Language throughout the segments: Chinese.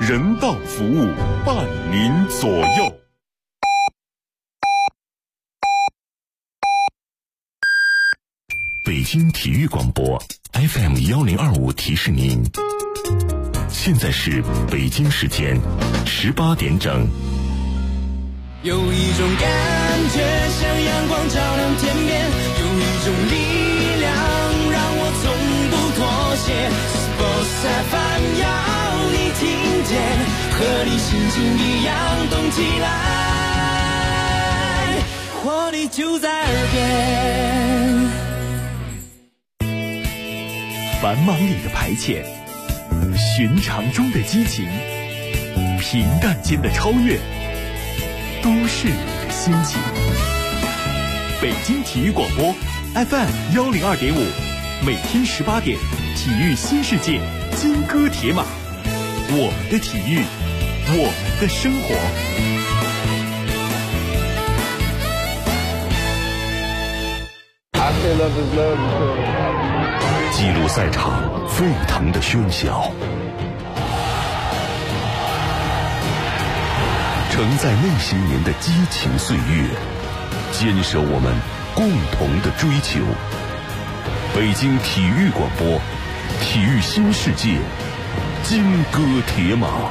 人道服务伴您左右。北京体育广播 FM1025 提示您，现在是北京时间18点整。 有一种感觉像阳光照亮天边，有一种力量让我从不妥协。Sports FM 要你听见，和你心情一样动起来，活力就在耳边。 繁忙里的排遣，寻常中的激情，平淡间的超越，都是你的心情。北京体育广播 FM102.5，每天18点，体育新世界，金戈铁马，我们的体育，我们的生活。 记录赛场沸腾的喧嚣，承载那些年的激情岁月，坚守我们共同的追求。北京体育广播，体育新世界，金戈铁马。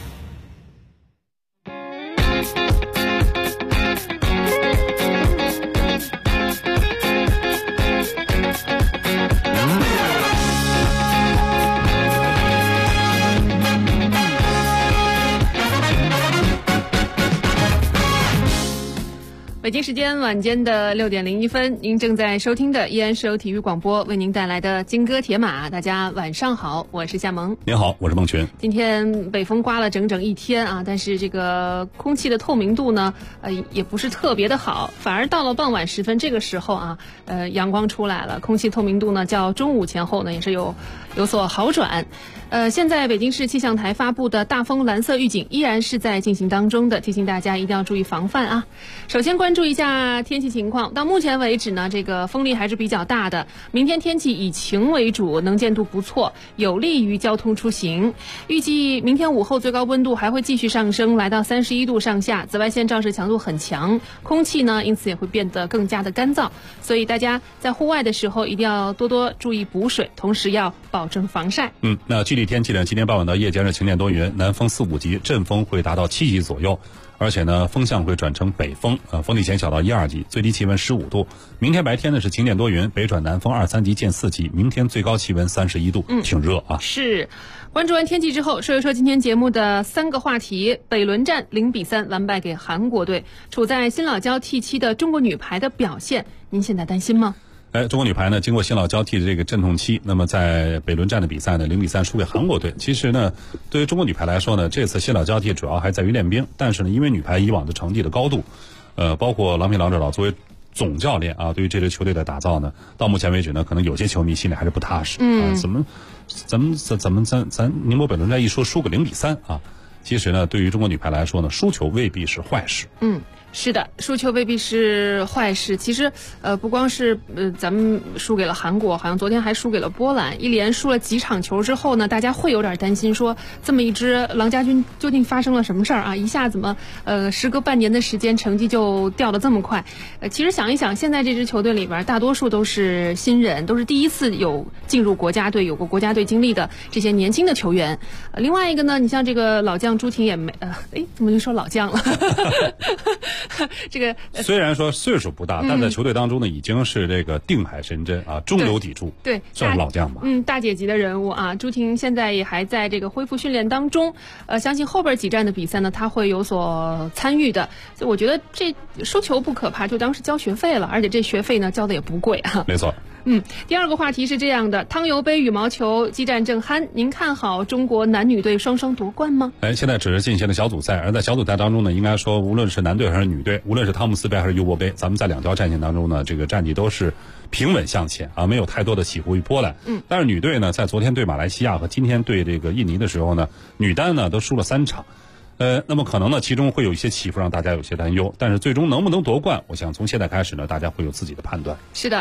北京时间晚间的6点01分，您正在收听的依然是由体育广播为您带来的金戈铁马。大家晚上好，我是夏萌。 您好，我是孟群。今天北风刮了整整一天啊，但是这个空气的透明度呢，也不是特别的好，反而到了傍晚时分这个时候啊，阳光出来了，空气透明度呢较中午前后呢也是有所好转。现在北京市气象台发布的大风蓝色预警依然是在进行当中的，提醒大家一定要注意防范啊。首先关注一下天气情况，到目前为止呢，这个风力还是比较大的。明天天气以晴为主，能见度不错，有利于交通出行。预计明天午后最高温度还会继续上升，来到31度上下，紫外线照射强度很强，空气呢因此也会变得更加的干燥，所以大家在户外的时候一定要多多注意补水，同时要保证防晒。 那具体天气呢，今天傍晚到夜间是晴间多云，南风4、5级，阵风会达到7级左右，而且呢风向会转成北风，风力减小到1、2级，最低气温15度。明天白天呢是晴间多云，北转南风2、3级见4级，明天最高气温31度，挺热啊。 是。关注完天气之后，说一说今天节目的3个话题。北仑站0-3完败给韩国队，处在新老交替期的中国女排的表现，您现在担心吗？ 中国女排呢，经过新老交替的这个阵痛期，那么在北仑站的比赛呢，0-3输给韩国队。其实呢，对于中国女排来说呢，这次新老交替主要还在于练兵，但是呢，因为女排以往的成绩的高度，包括郎平郎指导作为总教练啊，对于这支球队的打造呢，到目前为止呢，可能有些球迷心里还是不踏实。咱宁波北仑站一说输个0-3啊，其实呢，对于中国女排来说呢，输球未必是坏事。 是的，输球未必是坏事。其实，不光是咱们输给了韩国，好像昨天还输给了波兰，一连输了几场球之后呢，大家会有点担心，说这么一支郎家军究竟发生了什么事儿啊？一下怎么时隔半年的时间，成绩就掉得这么快？其实想一想，现在这支球队里边大多数都是新人，都是第一次有进入国家队、有过国家队经历的这些年轻的球员。另外一个呢，你像这个老将朱婷也没怎么就说老将了？这个虽然说岁数不大，但在球队当中呢，已经是这个定海神针啊，中流砥柱， 对， 算是老将吧。 大姐级的人物啊。朱婷现在也还在这个恢复训练当中，相信后边几站的比赛呢，他会有所参与的。所以我觉得这输球不可怕，就当是交学费了，而且这学费呢交的也不贵啊。 没错。 第二个话题是这样的，汤尤杯羽毛球激战正酣，您看好中国男女队双双夺冠吗？ 现在只是进行了小组赛，而在小组赛当中呢，应该说无论是男队还是女队，无论是汤姆斯杯还是尤伯杯，咱们在2条战线当中呢，这个战绩都是平稳向前啊，没有太多的起伏与波澜。但是女队呢，在昨天对马来西亚和今天对这个印尼的时候呢，女单呢都输了3场。那么可能呢，其中会有一些起伏，让大家有些担忧。但是最终能不能夺冠，我想从现在开始呢，大家会有自己的判断。 是的。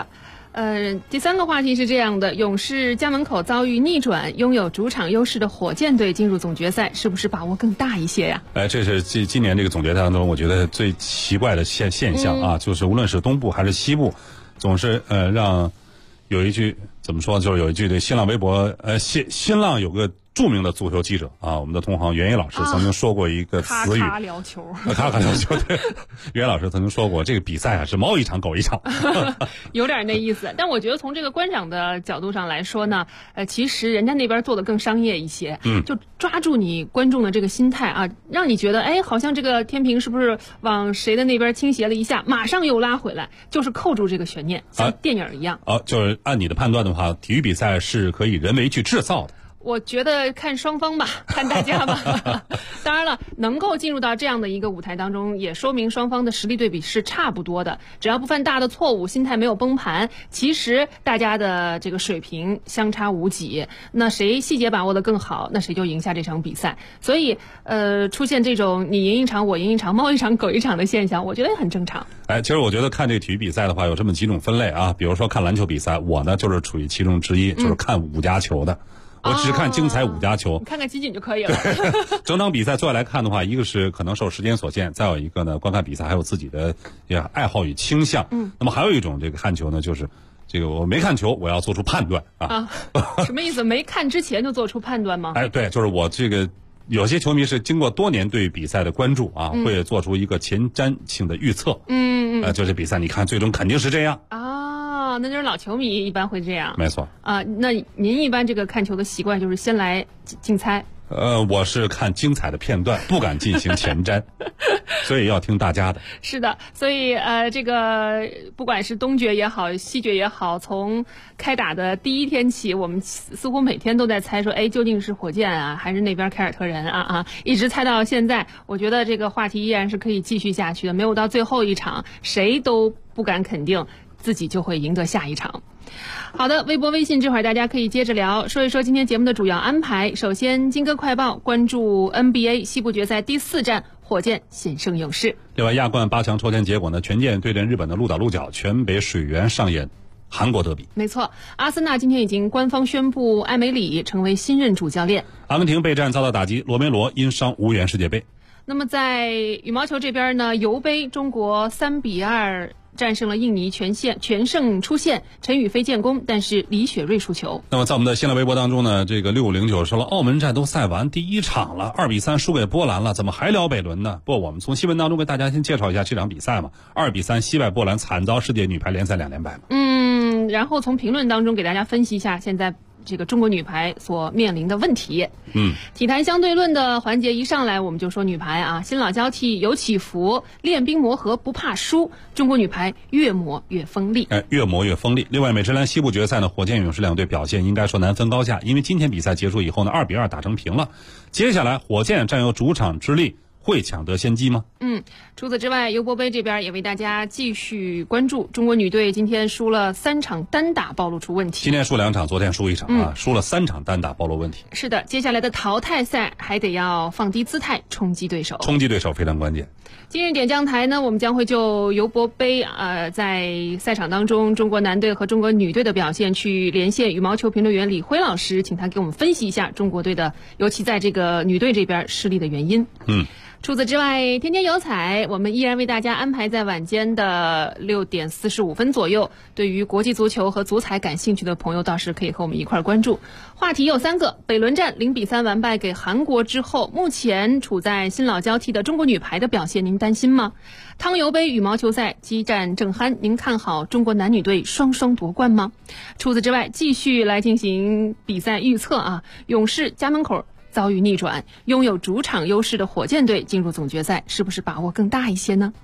第三个话题是这样的：勇士家门口遭遇逆转，拥有主场优势的火箭队进入总决赛，是不是把握更大一些呀？ 这是今年这个总决赛当中，我觉得最奇怪的现象啊，就是无论是东部还是西部，总是让有一句怎么说，就是有一句对新浪微博新浪有个著名的足球记者啊，我们的同行袁毅老师曾经说过一个词语， 咔咔聊球， 咔咔聊球。对，袁老师曾经说过，这个比赛啊是猫一场狗一场， 有点那意思。但我觉得从这个观赏的角度上来说呢，其实人家那边做的更商业一些，就抓住你观众的这个心态啊，让你觉得好像这个天平是不是往谁的那边倾斜了一下，马上又拉回来，就是扣住这个悬念，像电影一样。 就是按你的判断的话，体育比赛是可以人为去制造的。 我觉得看双方吧，看大家吧。当然了，能够进入到这样的一个舞台当中，也说明双方的实力对比是差不多的。只要不犯大的错误，心态没有崩盘，其实大家的这个水平相差无几。那谁细节把握得更好，那谁就赢下这场比赛。所以，出现这种你赢一场我赢一场猫一场狗一场的现象，我觉得也很正常。 其实我觉得看这个体育比赛的话，有这么几种分类啊。比如说看篮球比赛，我呢就是处于其中之一，就是看5家球的。我只看精彩5家球， 你看看集锦就可以了。 整场比赛最后来看的话，一个是可能受时间所限，再有一个呢，观看比赛还有自己的爱好与倾向。那么还有一种这个看球呢，就是这个我没看球，我要做出判断啊。 什么意思？没看之前就做出判断吗？ 对，就是我这个有些球迷是经过多年对比赛的关注啊，会做出一个前瞻性的预测。就是比赛你看最终肯定是这样那就是老球迷一般会这样。 没错那您一般这个看球的习惯就是先来竞猜？ 我是看精彩的片段，不敢进行前瞻，所以要听大家的。 是的，所以这个不管是东决也好，西决也好，从开打的第一天起，我们似乎每天都在猜说，究竟是火箭啊，还是那边凯尔特人啊，一直猜到现在。我觉得这个话题依然是可以继续下去的，没有到最后一场，谁都不敢肯定自己就会赢得下一场。好的，微博微信这会儿大家可以接着聊，说一说今天节目的主要安排。首先金歌快报，关注 NBA 西部决赛第4战，火箭险胜勇士。 另外亚冠8强抽签结果呢，权健对阵日本的鹿岛鹿角，全北水原上演韩国德比。 没错，阿森纳今天已经官方宣布艾梅里成为新任主教练。 阿根廷备战遭到打击，罗梅罗因伤无缘世界杯。 那么在羽毛球这边呢，尤杯中国3-2战胜了印尼，全胜出线，陈雨菲建功，但是李雪芮输球。 那么在我们的新浪微博当中呢，这个6509说了，澳门站都赛完第1场了，2-3输给波兰了，怎么还聊北仑呢？我们从新闻当中给大家先介绍一下这场比赛嘛，2-3惜败波兰，惨遭世界女排联赛2连败嘛。 然后从评论当中给大家分析一下现在这个中国女排所面临的问题。体坛相对论的环节一上来，我们就说女排啊，新老交替有起伏，练兵磨合不怕输，中国女排越磨越锋利。 越磨越锋利。另外美职篮西部决赛呢，火箭勇士两队表现应该说难分高下，因为今天比赛结束以后呢，2-2打成平了。接下来火箭占有主场之力，会抢得先机吗？ 除此之外，尤伯杯这边也为大家继续关注中国女队今天输了3场单打暴露出问题。 今天输2场，昨天输1场输了3场单打暴露问题。 是的，接下来的淘汰赛还得要放低姿态冲击对手。 冲击对手非常关键。 今日点将台呢，我们将会就尤伯杯在赛场当中中国男队和中国女队的表现去连线羽毛球评论员李辉老师，请他给我们分析一下中国队的，尤其在这个女队这边失利的原因。除此之外，天天有彩，我们依然为大家安排在晚间的6点45分左右。对于国际足球和足彩感兴趣的朋友，倒是可以和我们一块关注。话题有3个：北仑站0-3完败给韩国之后，目前处在新老交替的中国女排的表现，您担心吗？汤尤杯羽毛球赛激战正酣，您看好中国男女队双双夺冠吗？除此之外，继续来进行比赛预测啊！勇士家门口遭遇逆转，拥有主场优势的火箭队进入总决赛，是不是把握更大一些呢？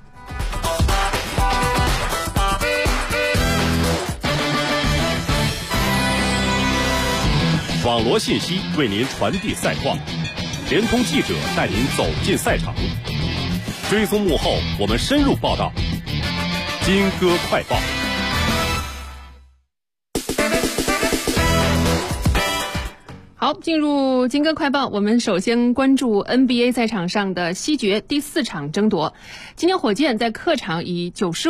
网罗信息为您传递赛况，联通记者带您走进赛场，追踪幕后我们深入报道。金歌快报。 好，进入金歌快报，我们首先关注 NBA 赛场上的西决第4场争夺。今天火箭在客场以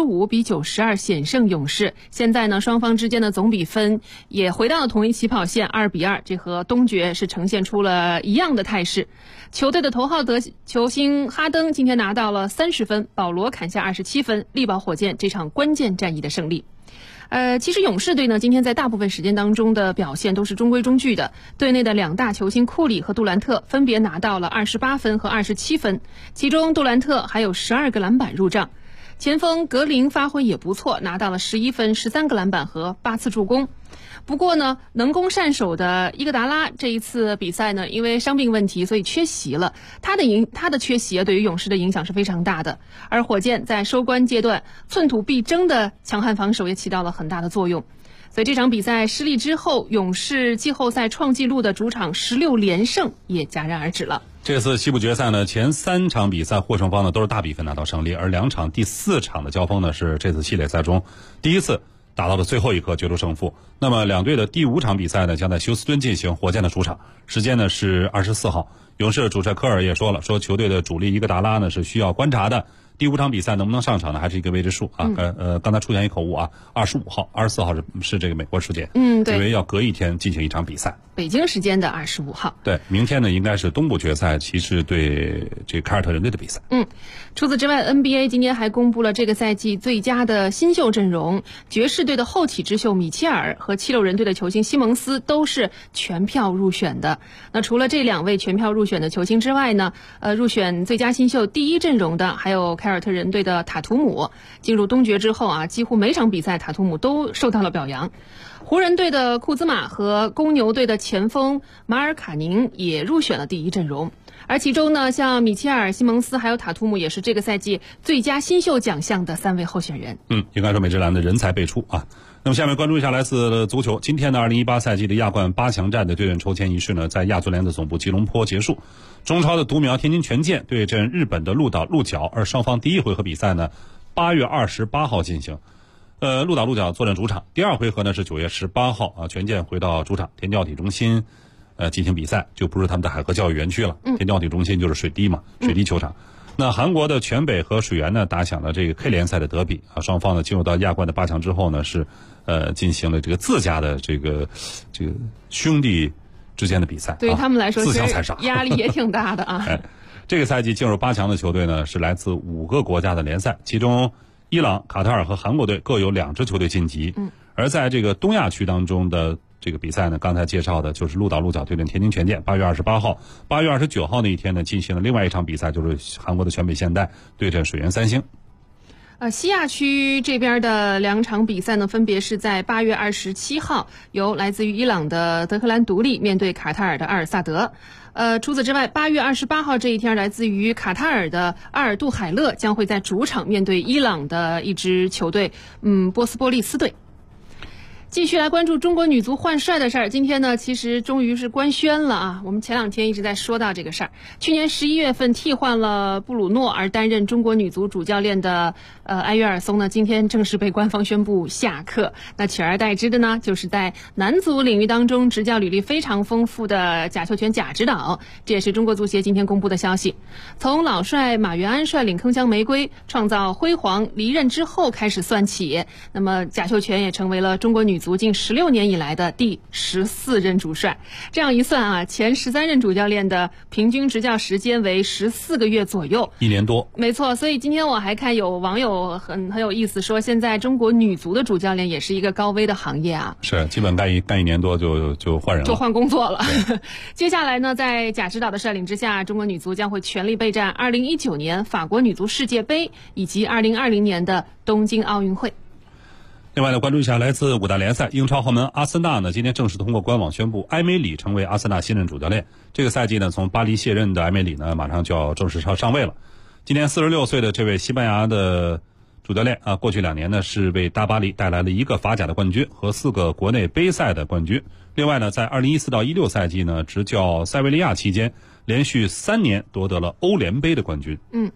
95-92险胜勇士，现在呢双方之间的总比分也回到了同一起跑线2-2，这和东决是呈现出了一样的态势。球队的头号球星哈登今天拿到了30分，保罗砍下27分，力保火箭这场关键战役的胜利。其实勇士队呢，今天在大部分时间当中的表现都是中规中矩的。队内的2大球星库里和杜兰特分别拿到了28分和27分，其中杜兰特还有12个篮板入账。前锋格林发挥也不错，拿到了11分、13个篮板和8次助攻。不过呢，能攻善守的伊戈达拉这一次比赛呢，因为伤病问题，所以缺席了。他的缺席对于勇士的影响是非常大的。而火箭在收官阶段寸土必争的强悍防守也起到了很大的作用。所以这场比赛失利之后，勇士季后赛创纪录的主场16连胜也戛然而止了。 这次西部决赛呢，前3场比赛获胜方呢都是大比分拿到胜利，而2场第4场的交锋呢是这次系列赛中第一次打到了最后一刻决出胜负。那么两队的第5场比赛呢将在休斯敦进行，火箭的主场，时间呢是24号。勇士主帅科尔也说了，说球队的主力伊戈达拉呢是需要观察的。第5场比赛能不能上场呢，还是一个未知数啊。刚才出现一口误啊，25号、24号是这个美国时间， 对， 因为要隔一天进行一场比赛。 北京时间的25号。 对，明天呢应该是东部决赛，骑士对这个凯尔特人队的比赛。 除此之外 ，NBA 今天还公布了这个赛季最佳的新秀阵容，爵士队的后起之秀米切尔和76人队的球星西蒙斯都是全票入选的。那除了这2位全票入选的球星之外呢，入选最佳新秀第1阵容的还有凯尔特人队的塔图姆。进入东决之后啊，几乎每场比赛塔图姆都受到了表扬。湖人队的库兹马和公牛队的前锋马尔卡宁也入选了第1阵容。而其中呢，像米切尔、西蒙斯还有塔图姆也是这个赛季最佳新秀奖项的3位候选人。 应该说美职篮的人才辈出啊。那么下面关注一下来自足球，今天的2018赛季的亚冠8强战的对阵抽签仪式呢，在亚足联的总部吉隆坡结束。中超的独苗天津权健对阵日本的鹿岛鹿角，而双方第1回合比赛呢8月28号进行。鹿岛鹿角坐镇主场，第2回合呢是9月18号啊，权健回到主场田教体中心进行比赛，就不是他们的海河教育园区了。田教体中心就是水滴嘛，水滴球场。那韩国的全北和水源呢打响了这个 K 联赛的德比啊，双方呢进入到亚冠的8强之后呢是进行了这个自家的这个兄弟之间的比赛， 对于他们来说自相残杀， 压力也挺大的啊。 这个赛季进入8强的球队呢是来自5个国家的联赛，其中伊朗、卡塔尔和韩国队各有2支球队晋级。而在这个东亚区当中的这个比赛呢，刚才介绍的就是鹿岛鹿角对阵天津权健，8月28号，8月29号那一天呢进行了另外一场比赛，就是韩国的全北现代对阵水原三星。 西亚区这边的2场比赛呢，分别是在8月27号，由来自于伊朗的德黑兰独立面对卡塔尔的阿尔萨德。除此之外，8月28号这一天，来自于卡塔尔的阿尔杜海勒将会在主场面对伊朗的一支球队，波斯波利斯队。继续来关注中国女足换帅的事儿。今天呢，其实终于是官宣了啊！我们前2天一直在说到这个事儿。去年11月份替换了布鲁诺而担任中国女足主教练的埃约尔松呢，今天正式被官方宣布下课。那取而代之的呢，就是在男足领域当中执教履历非常丰富的贾秀全贾指导。这也是中国足协今天公布的消息。从老帅马元安率领铿锵玫瑰创造辉煌离任之后开始算起，那么贾秀全也成为了中国女足近16年以来的第14任主帅。这样一算啊，前13任主教练的平均执教时间为14个月左右，1 年多。 没错，所以今天我还看有网友很有意思，说现在中国女足的主教练也是一个高危的行业啊。 是，基本干一年多就换人了， 就换工作了。接下来呢，在贾指导的率领之下，中国女足将会全力备战2019年法国女足世界杯以及2020年的东京奥运会。 另外呢，关注一下来自5大联赛，英超豪门阿森纳呢今天正式通过官网宣布，埃梅里成为阿森纳新任主教练。这个赛季呢，从巴黎卸任的埃梅里呢，马上就要正式上位了。今年46岁的这位西班牙的主教练啊，过去2年呢是为大巴黎带来了1个法甲的冠军和4个国内杯赛的冠军。另外呢，在2014到16赛季呢，执教塞维利亚期间，连续3年夺得了欧联杯的冠军。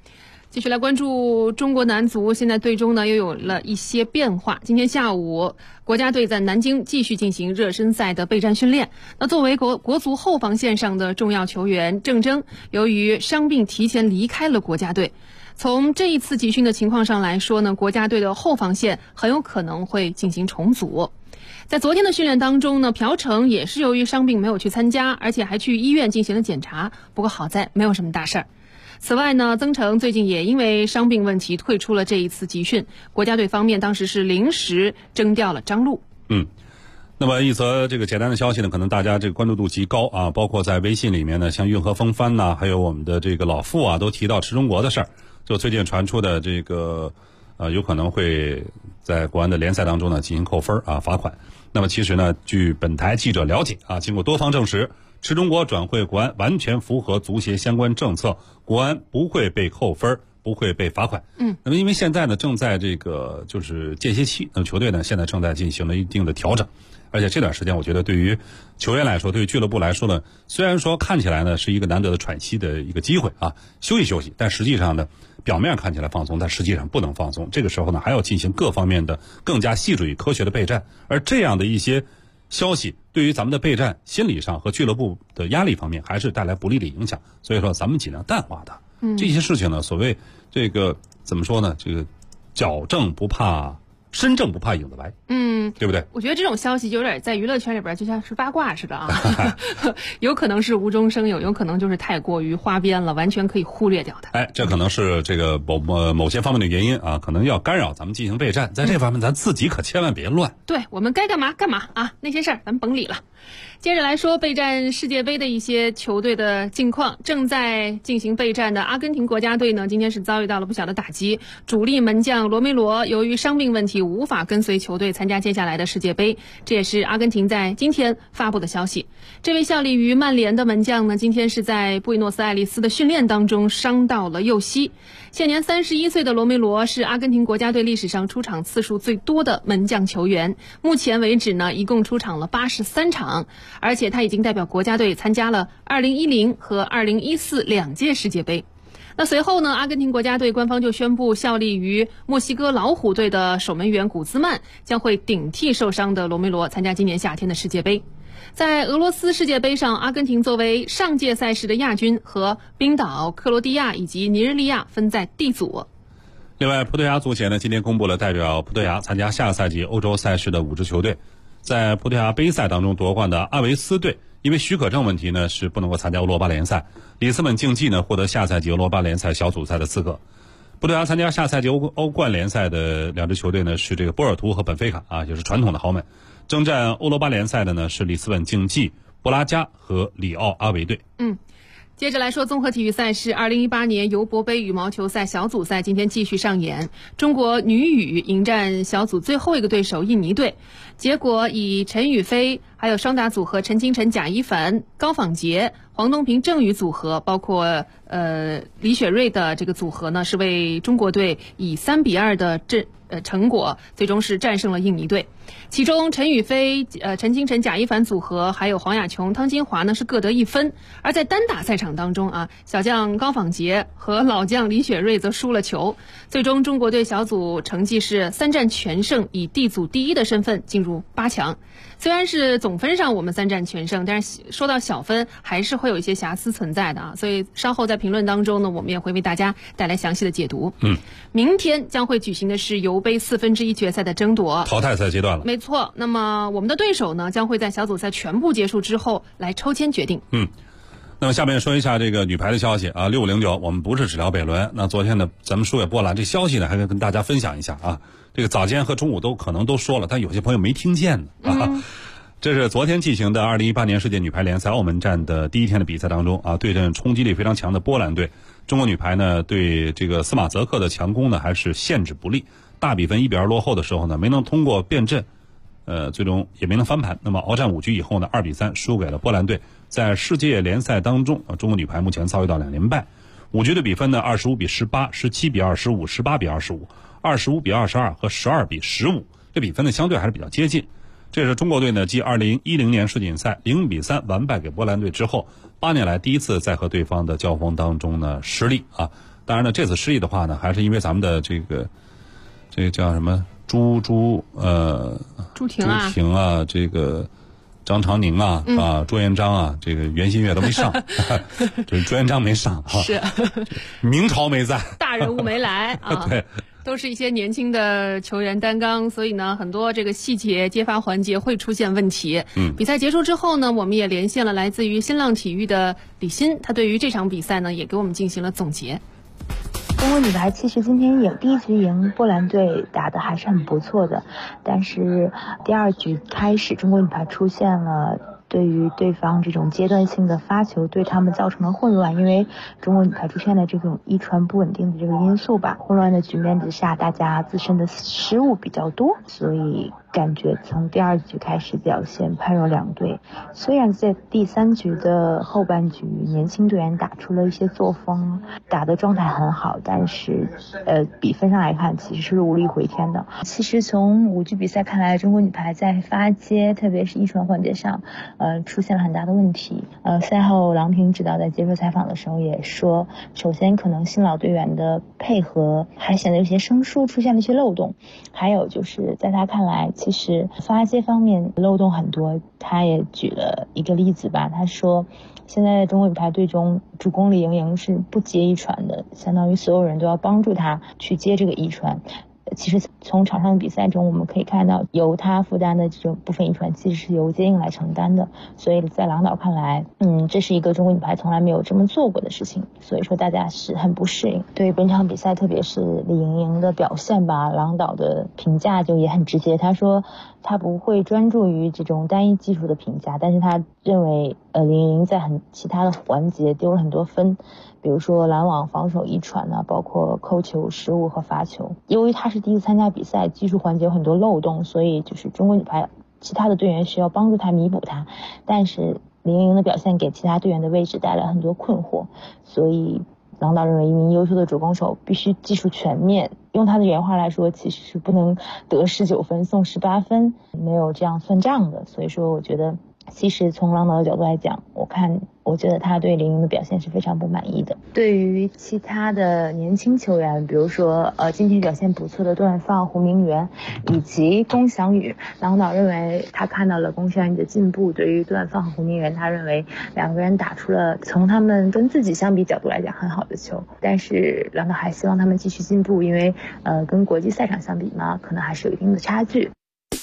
继续来关注中国男足，现在队中呢又有了一些变化。今天下午，国家队在南京继续进行热身赛的备战训练。那作为国足后防线上的重要球员郑铮，由于伤病提前离开了国家队。从这一次集训的情况上来说呢，国家队的后防线很有可能会进行重组。在昨天的训练当中呢，朴成也是由于伤病没有去参加，而且还去医院进行了检查，不过好在没有什么大事儿。此外呢，曾诚最近也因为伤病问题退出了这一次集训，国家队方面当时是临时征调了张路。 那么一则这个简单的消息呢，可能大家这个关注度极高啊，包括在微信里面呢，像运河风帆呐，还有我们的这个老傅啊，都提到池中国的事儿。就最近传出的这个有可能会在国安的联赛当中呢进行扣分啊，罚款。那么其实呢，据本台记者了解啊，经过多方证实，池中国转会国安完全符合足协相关政策，国安不会被扣分，不会被罚款。那么因为现在呢正在这个就是间歇期，那么球队呢现在正在进行了一定的调整，而且这段时间我觉得对于球员来说，对于俱乐部来说呢，虽然说看起来呢是一个难得的喘息的一个机会啊，休息休息，但实际上呢表面看起来放松，但实际上不能放松。这个时候呢还要进行各方面的更加细致与科学的备战，而这样的一些消息对于咱们的备战心理上和俱乐部的压力方面还是带来不利的影响，所以说咱们尽量淡化它。这些事情呢，所谓这个怎么说呢，这个矫正不怕身正不怕影子白，对不对？ 我觉得这种消息有点在娱乐圈里边就像是八卦似的啊，有可能是无中生有，有可能就是太过于花边了，完全可以忽略掉的。 这可能是这个某些方面的原因啊，可能要干扰咱们进行备战，在这方面咱自己可千万别乱。 对，我们该干嘛干嘛啊，那些事儿咱们甭理了。接着来说备战世界杯的一些球队的近况。正在进行备战的阿根廷国家队呢，今天是遭遇到了不小的打击，主力门将罗梅罗由于伤病问题无法跟随球队参加接下来的世界杯，这也是阿根廷在今天发布的消息。这位效力于曼联的门将呢，今天是在布宜诺斯艾利斯的训练当中伤到了右膝。现年31岁的罗梅罗是阿根廷国家队历史上出场次数最多的门将球员，目前为止呢一共出场了83场，而且他已经代表国家队参加了2010和2014两届世界杯。那随后呢，阿根廷国家队官方就宣布，效力于墨西哥老虎队的守门员古兹曼将会顶替受伤的罗梅罗参加今年夏天的世界杯。在俄罗斯世界杯上，阿根廷作为上届赛事的亚军，和冰岛、克罗地亚以及尼日利亚分在 D 组。 另外，葡萄牙足协呢今天公布了代表葡萄牙参加下赛季欧洲赛事的5支球队。在葡萄牙杯赛当中夺冠的阿维斯队，因为许可证问题呢是不能够参加欧罗巴联赛。里斯本竞技呢获得下赛季欧罗巴联赛小组赛的资格。葡萄牙参加下赛季欧冠联赛的2支球队呢是这个波尔图和本菲卡啊，也是传统的豪门。征战欧罗巴联赛的呢是里斯本竞技、布拉加和里奥阿维队。 接着来说综合体育赛事，2018年尤伯杯羽毛球赛小组赛今天继续上演，中国女羽迎战小组最后一个对手印尼队，结果以陈雨菲还有双打组合陈清晨、贾一凡、高仿洁、黄东萍、郑宇组合，包括李雪芮的这个组合呢，是为中国队以3-2的成果最终是战胜了印尼队。其中陈雨菲、陈清晨、贾一凡组合还有黄雅琼、汤金华呢是各得1分。而在单打赛场当中啊，小将高仿洁和老将李雪芮则输了球。最终中国队小组成绩是3战全胜，以 D 组第1的身份进入8强。虽然是总分上我们3战全胜，但是说到小分还是会有一些瑕疵存在的啊，所以稍后在评论当中呢，我们也会为大家带来详细的解读。明天将会举行的是尤杯1/4决赛的争夺， 淘汰赛阶段了。 没错，那么我们的对手呢，将会在小组赛全部结束之后来抽签决定。 那么下面说一下这个女排的消息啊，6509我们不是只聊北仑，那昨天呢咱们书也播了，这消息呢还可以跟大家分享一下啊。这个早间和中午都可能都说了，但有些朋友没听见呢啊。这是昨天进行的2018年世界女排联赛澳门站的第1天的比赛当中啊，对阵冲击力非常强的波兰队，中国女排呢对这个斯马泽克的强攻呢还是限制不利，大比分1-2落后的时候呢没能通过变阵，最终也没能翻盘。那么鏖战5局以后呢2-3输给了波兰队。在世界联赛当中中国女排目前遭遇到2连败，5局的比分呢25-18、17-25、18-25、25-22和12-15，这比分呢相对还是比较接近。 这是中国队呢继2010年世锦赛0-3完败给波兰队之后，8年来第一次在和对方的交锋当中呢失利啊。当然呢，这次失利的话呢，还是因为咱们的这个叫什么朱婷啊，这个张常宁啊，朱元璋啊，这个袁心玥都没上，就是朱元璋没上啊， 是明朝没在， 大人物没来啊， 对， 都是一些年轻的球员担纲，所以呢，很多这个细节揭发环节会出现问题。比赛结束之后呢，我们也连线了来自于新浪体育的李欣，他对于这场比赛呢，也给我们进行了总结。 中国女排其实今天第一局赢波兰队打得还是很不错的，但是第二局开始中国女排出现了对于对方这种阶段性的发球对他们造成了混乱，因为中国女排出现了这种一传不稳定的这个因素吧，混乱的局面之下大家自身的失误比较多，所以感觉从第二局开始表现判若两队。虽然在第三局的后半局年轻队员打出了一些作风，打的状态很好，但是比分上来看其实是无力回天的。其实从5局比赛看来，中国女排在发接特别是一传环节上出现了很大的问题。赛后郎平指导在接受采访的时候也说，首先可能新老队员的配合还显得有些生疏，出现了一些漏洞，还有就是在他看来其实发接方面漏洞很多。他也举了一个例子吧，他说现在中国女排队中主攻李盈莹是不接一传的，相当于所有人都要帮助她去接这个一传。其实从场上的比赛中我们可以看到，由他负担的这种部分一传其实是由接应来承担的，所以在郎导看来这是一个中国女排从来没有这么做过的事情，所以说大家是很不适应。对于本场比赛特别是李盈莹的表现吧，郎导的评价就也很直接，他说他不会专注于这种单一技术的评价，但是他认为李盈莹在其他的环节丢了很多分，比如说拦网、防守、一传啊，包括扣球失误和罚球。由于他是第一次参加比赛，技术环节有很多漏洞，所以就是中国女排其他的队员需要帮助他弥补他，但是李盈莹的表现给其他队员的位置带来很多困惑，所以郎导认为一名优秀的主攻手必须技术全面，用他的原话来说，其实是不能得19分送18分，没有这样算账的。所以说我觉得其实从郎导的角度来讲，我觉得他对李盈莹的表现是非常不满意的。对于其他的年轻球员，比如说今天表现不错的段放、胡明媛以及龚翔宇，郎导认为他看到了龚翔宇的进步。对于段放和胡明媛，他认为两个人打出了从他们跟自己相比角度来讲很好的球，但是郎导还希望他们继续进步，因为跟国际赛场相比嘛，可能还是有一定的差距。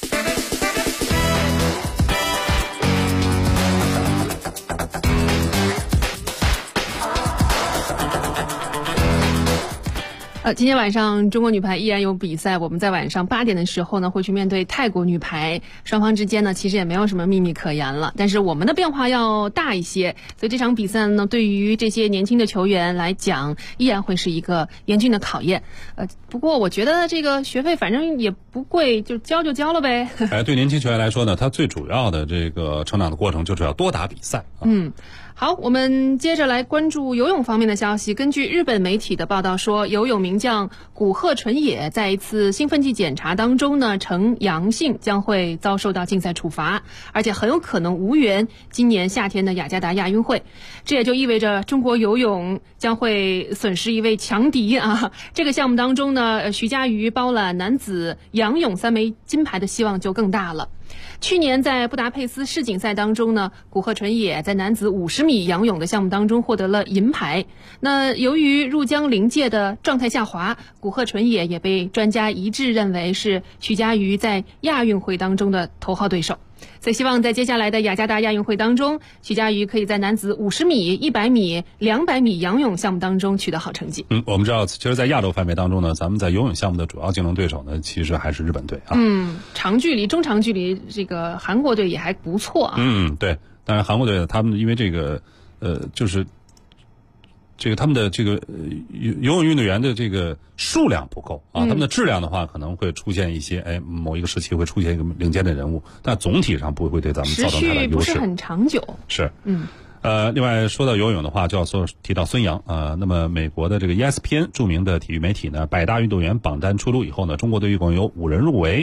今天晚上中国女排依然有比赛，我们在晚上8点的时候呢会去面对泰国女排，双方之间呢其实也没有什么秘密可言了，但是我们的变化要大一些，所以这场比赛呢对于这些年轻的球员来讲依然会是一个严峻的考验。不过我觉得这个学费反正也不贵，就交了呗。 对年轻球员来说呢，他最主要的这个成长的过程就是要多打比赛。 好，我们接着来关注游泳方面的消息。根据日本媒体的报道说，游泳名将古贺纯也在一次兴奋剂检查当中呢呈阳性，将会遭受到禁赛处罚，而且很有可能无缘今年夏天的雅加达亚运会。这也就意味着中国游泳将会损失一位强敌啊！这个项目当中呢，徐嘉余包揽男子仰泳3枚金牌的希望就更大了。去年在布达佩斯世锦赛当中呢，古贺纯也在男子50米仰泳的项目当中获得了银牌。那由于入江临界的状态下滑，古贺纯也被专家一致认为是徐嘉余在亚运会当中的头号对手。所以希望在接下来的雅加达亚运会当中，徐嘉余可以在男子50米、100米、200米仰泳项目当中取得好成绩。 我们知道其实在亚洲范围当中呢，咱们在游泳项目的主要竞争对手呢其实还是日本队啊。 长距离、中长距离这个韩国队也还不错啊。 对，当然韩国队他们因为这个就是这个他们的这个游泳运动员的这个数量不够啊，他们的质量的话可能会出现一些某一个时期会出现一个领先的人物，但总体上不会对咱们造成太大优势， 持续不是很长久。 是。另外说到游泳的话，就要提到孙杨那么美国的这个 ESPN 著名的体育媒体呢，100大运动员榜单出炉以后呢，中国队一共有5人入围，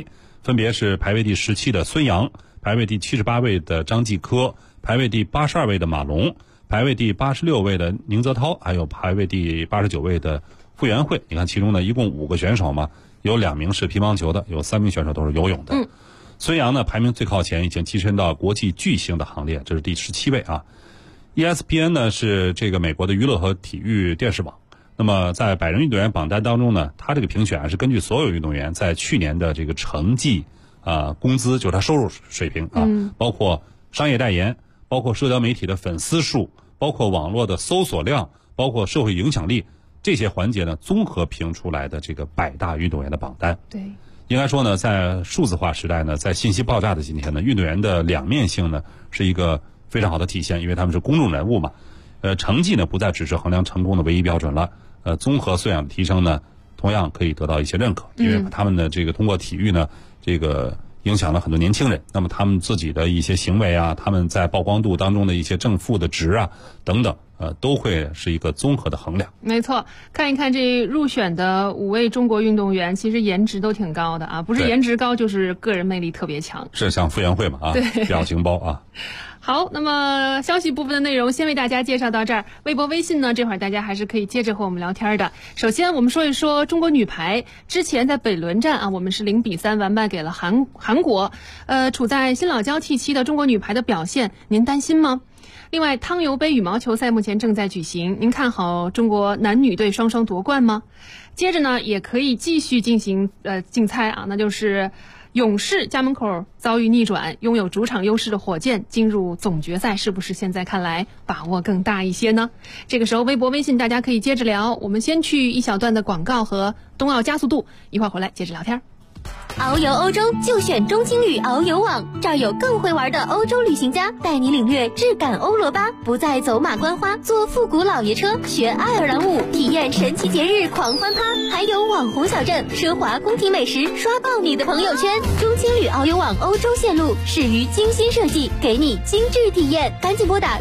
分别是排位第17的孙杨，排位第78位的张继科，排位第82位的马龙，排位第86位的宁泽涛，还有排位第89位的傅园慧。你看其中呢一共5个选手嘛，有2名是乒乓球的，有3名选手都是游泳的。孙杨呢排名最靠前，已经跻身到国际巨星的行列，这是第17位啊。ESPN 呢是这个美国的娱乐和体育电视网。那么在百人运动员榜单当中呢，他这个评选是根据所有运动员在去年的这个成绩工资，就是他收入水平啊，包括商业代言，包括社交媒体的粉丝数，包括网络的搜索量，包括社会影响力，这些环节呢综合评出来的这个100大运动员的榜单。 对， 应该说呢，在数字化时代呢，在信息爆炸的今天呢，运动员的两面性呢是一个非常好的体现，因为他们是公众人物嘛。成绩呢不再只是衡量成功的唯一标准了。综合素养的提升呢，同样可以得到一些认可，因为他们的这个通过体育呢，这个影响了很多年轻人。那么他们自己的一些行为啊，他们在曝光度当中的一些正负的值啊，等等，都会是一个综合的衡量。 没错，看一看这入选的5位中国运动员，其实颜值都挺高的啊，不是颜值高就是个人魅力特别强。 是像傅园慧嘛啊， 对， 表情包啊。 好，那么消息部分的内容先为大家介绍到这儿。微博、微信呢，这会儿大家还是可以接着和我们聊天的。首先，我们说一说中国女排之前在北伦站啊，我们是0-3完败给了韩国。处在新老交替期的中国女排的表现，您担心吗？另外，汤尤杯羽毛球赛目前正在举行，您看好中国男女队双双夺冠吗？接着呢，也可以继续进行竞猜啊，那就是勇士家门口遭遇逆转，拥有主场优势的火箭进入总决赛，是不是现在看来把握更大一些呢？这个时候微博、微信大家可以接着聊，我们先去一小段的广告和冬奥加速度，一会儿回来接着聊天。 遨游欧洲就选中青旅遨游网，这儿有更会玩的欧洲旅行家，带你领略质感欧罗巴，不再走马观花，坐复古老爷车，学爱尔兰舞，体验神奇节日狂欢趴，还有网红小镇、奢华宫廷美食，刷爆你的朋友圈。中青旅遨游网欧洲线路始于精心设计，给你精致体验，赶紧拨打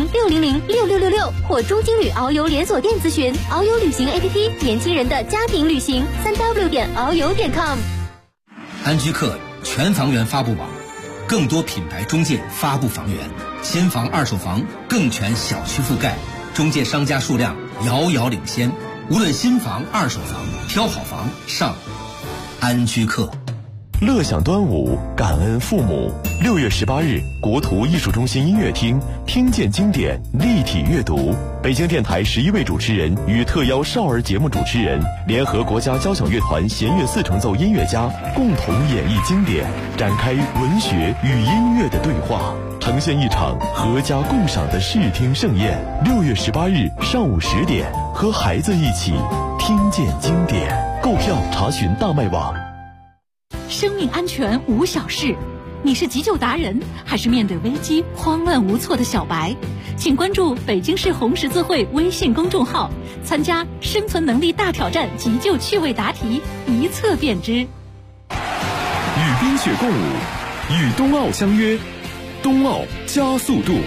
400-600-6666或中青旅遨游连锁店咨询。遨游旅行 APP， 年轻人的家庭旅行，3w.遨游.com。 安居客全房源发布网，更多品牌中介发布房源，新房二手房更全小区覆盖，中介商家数量遥遥领先。无论新房二手房，挑好房上安居客。 乐享端午，感恩父母。6月18日，国图艺术中心音乐厅，听见经典，立体阅读。北京电台11位主持人与特邀少儿节目主持人，联合国家交响乐团弦乐4重奏音乐家，共同演绎经典，展开文学与音乐的对话，呈现一场合家共赏的视听盛宴。6月18日上午10点，和孩子一起听见经典。购票查询大麦网。 生命安全无小事，你是急救达人，还是面对危机慌乱无措的小白？请关注北京市红十字会微信公众号，参加生存能力大挑战急救趣味答题，一测便知。 与冰雪共舞，与冬奥相约，冬奥加速度。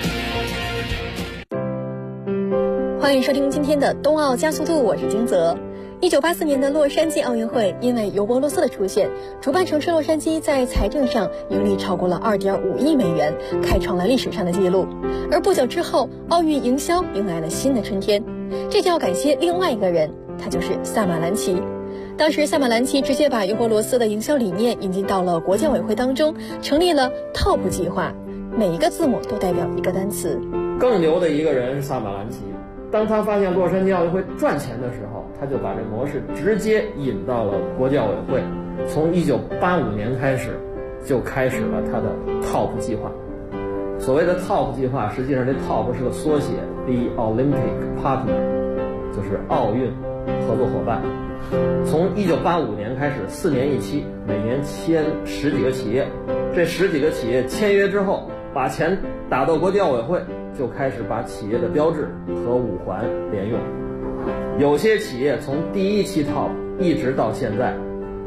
欢迎收听今天的冬奥加速度，我是金泽。1984年的洛杉矶奥运会，因为尤伯罗斯的出现，主办城市洛杉矶在财政上盈利超过了2.5亿美元，开创了历史上的记录。而不久之后，奥运营销迎来了新的春天，这就要感谢另外一个人，他就是萨马兰奇。当时萨马兰奇直接把尤伯罗斯的营销理念引进到了国教委会当中，成立了 TOP 计划，每一个字母都代表一个单词。 更牛的一个人是萨马兰奇，当他发现洛杉矶奥运会赚钱的时候，他就把这模式直接引到了国教委会。从1985年开始，就开始了他的 TOP 计划。所谓的 TOP 计划，实际上这 TOP 是个缩写 ，The Olympic Partner， 就是奥运合作伙伴。从1985年开始，4年一期，每年签10几个企业。这10几个企业签约之后，把钱打到国教委会，就开始把企业的标志和5环连用。有些企业从第1期 TOP 一直到现在，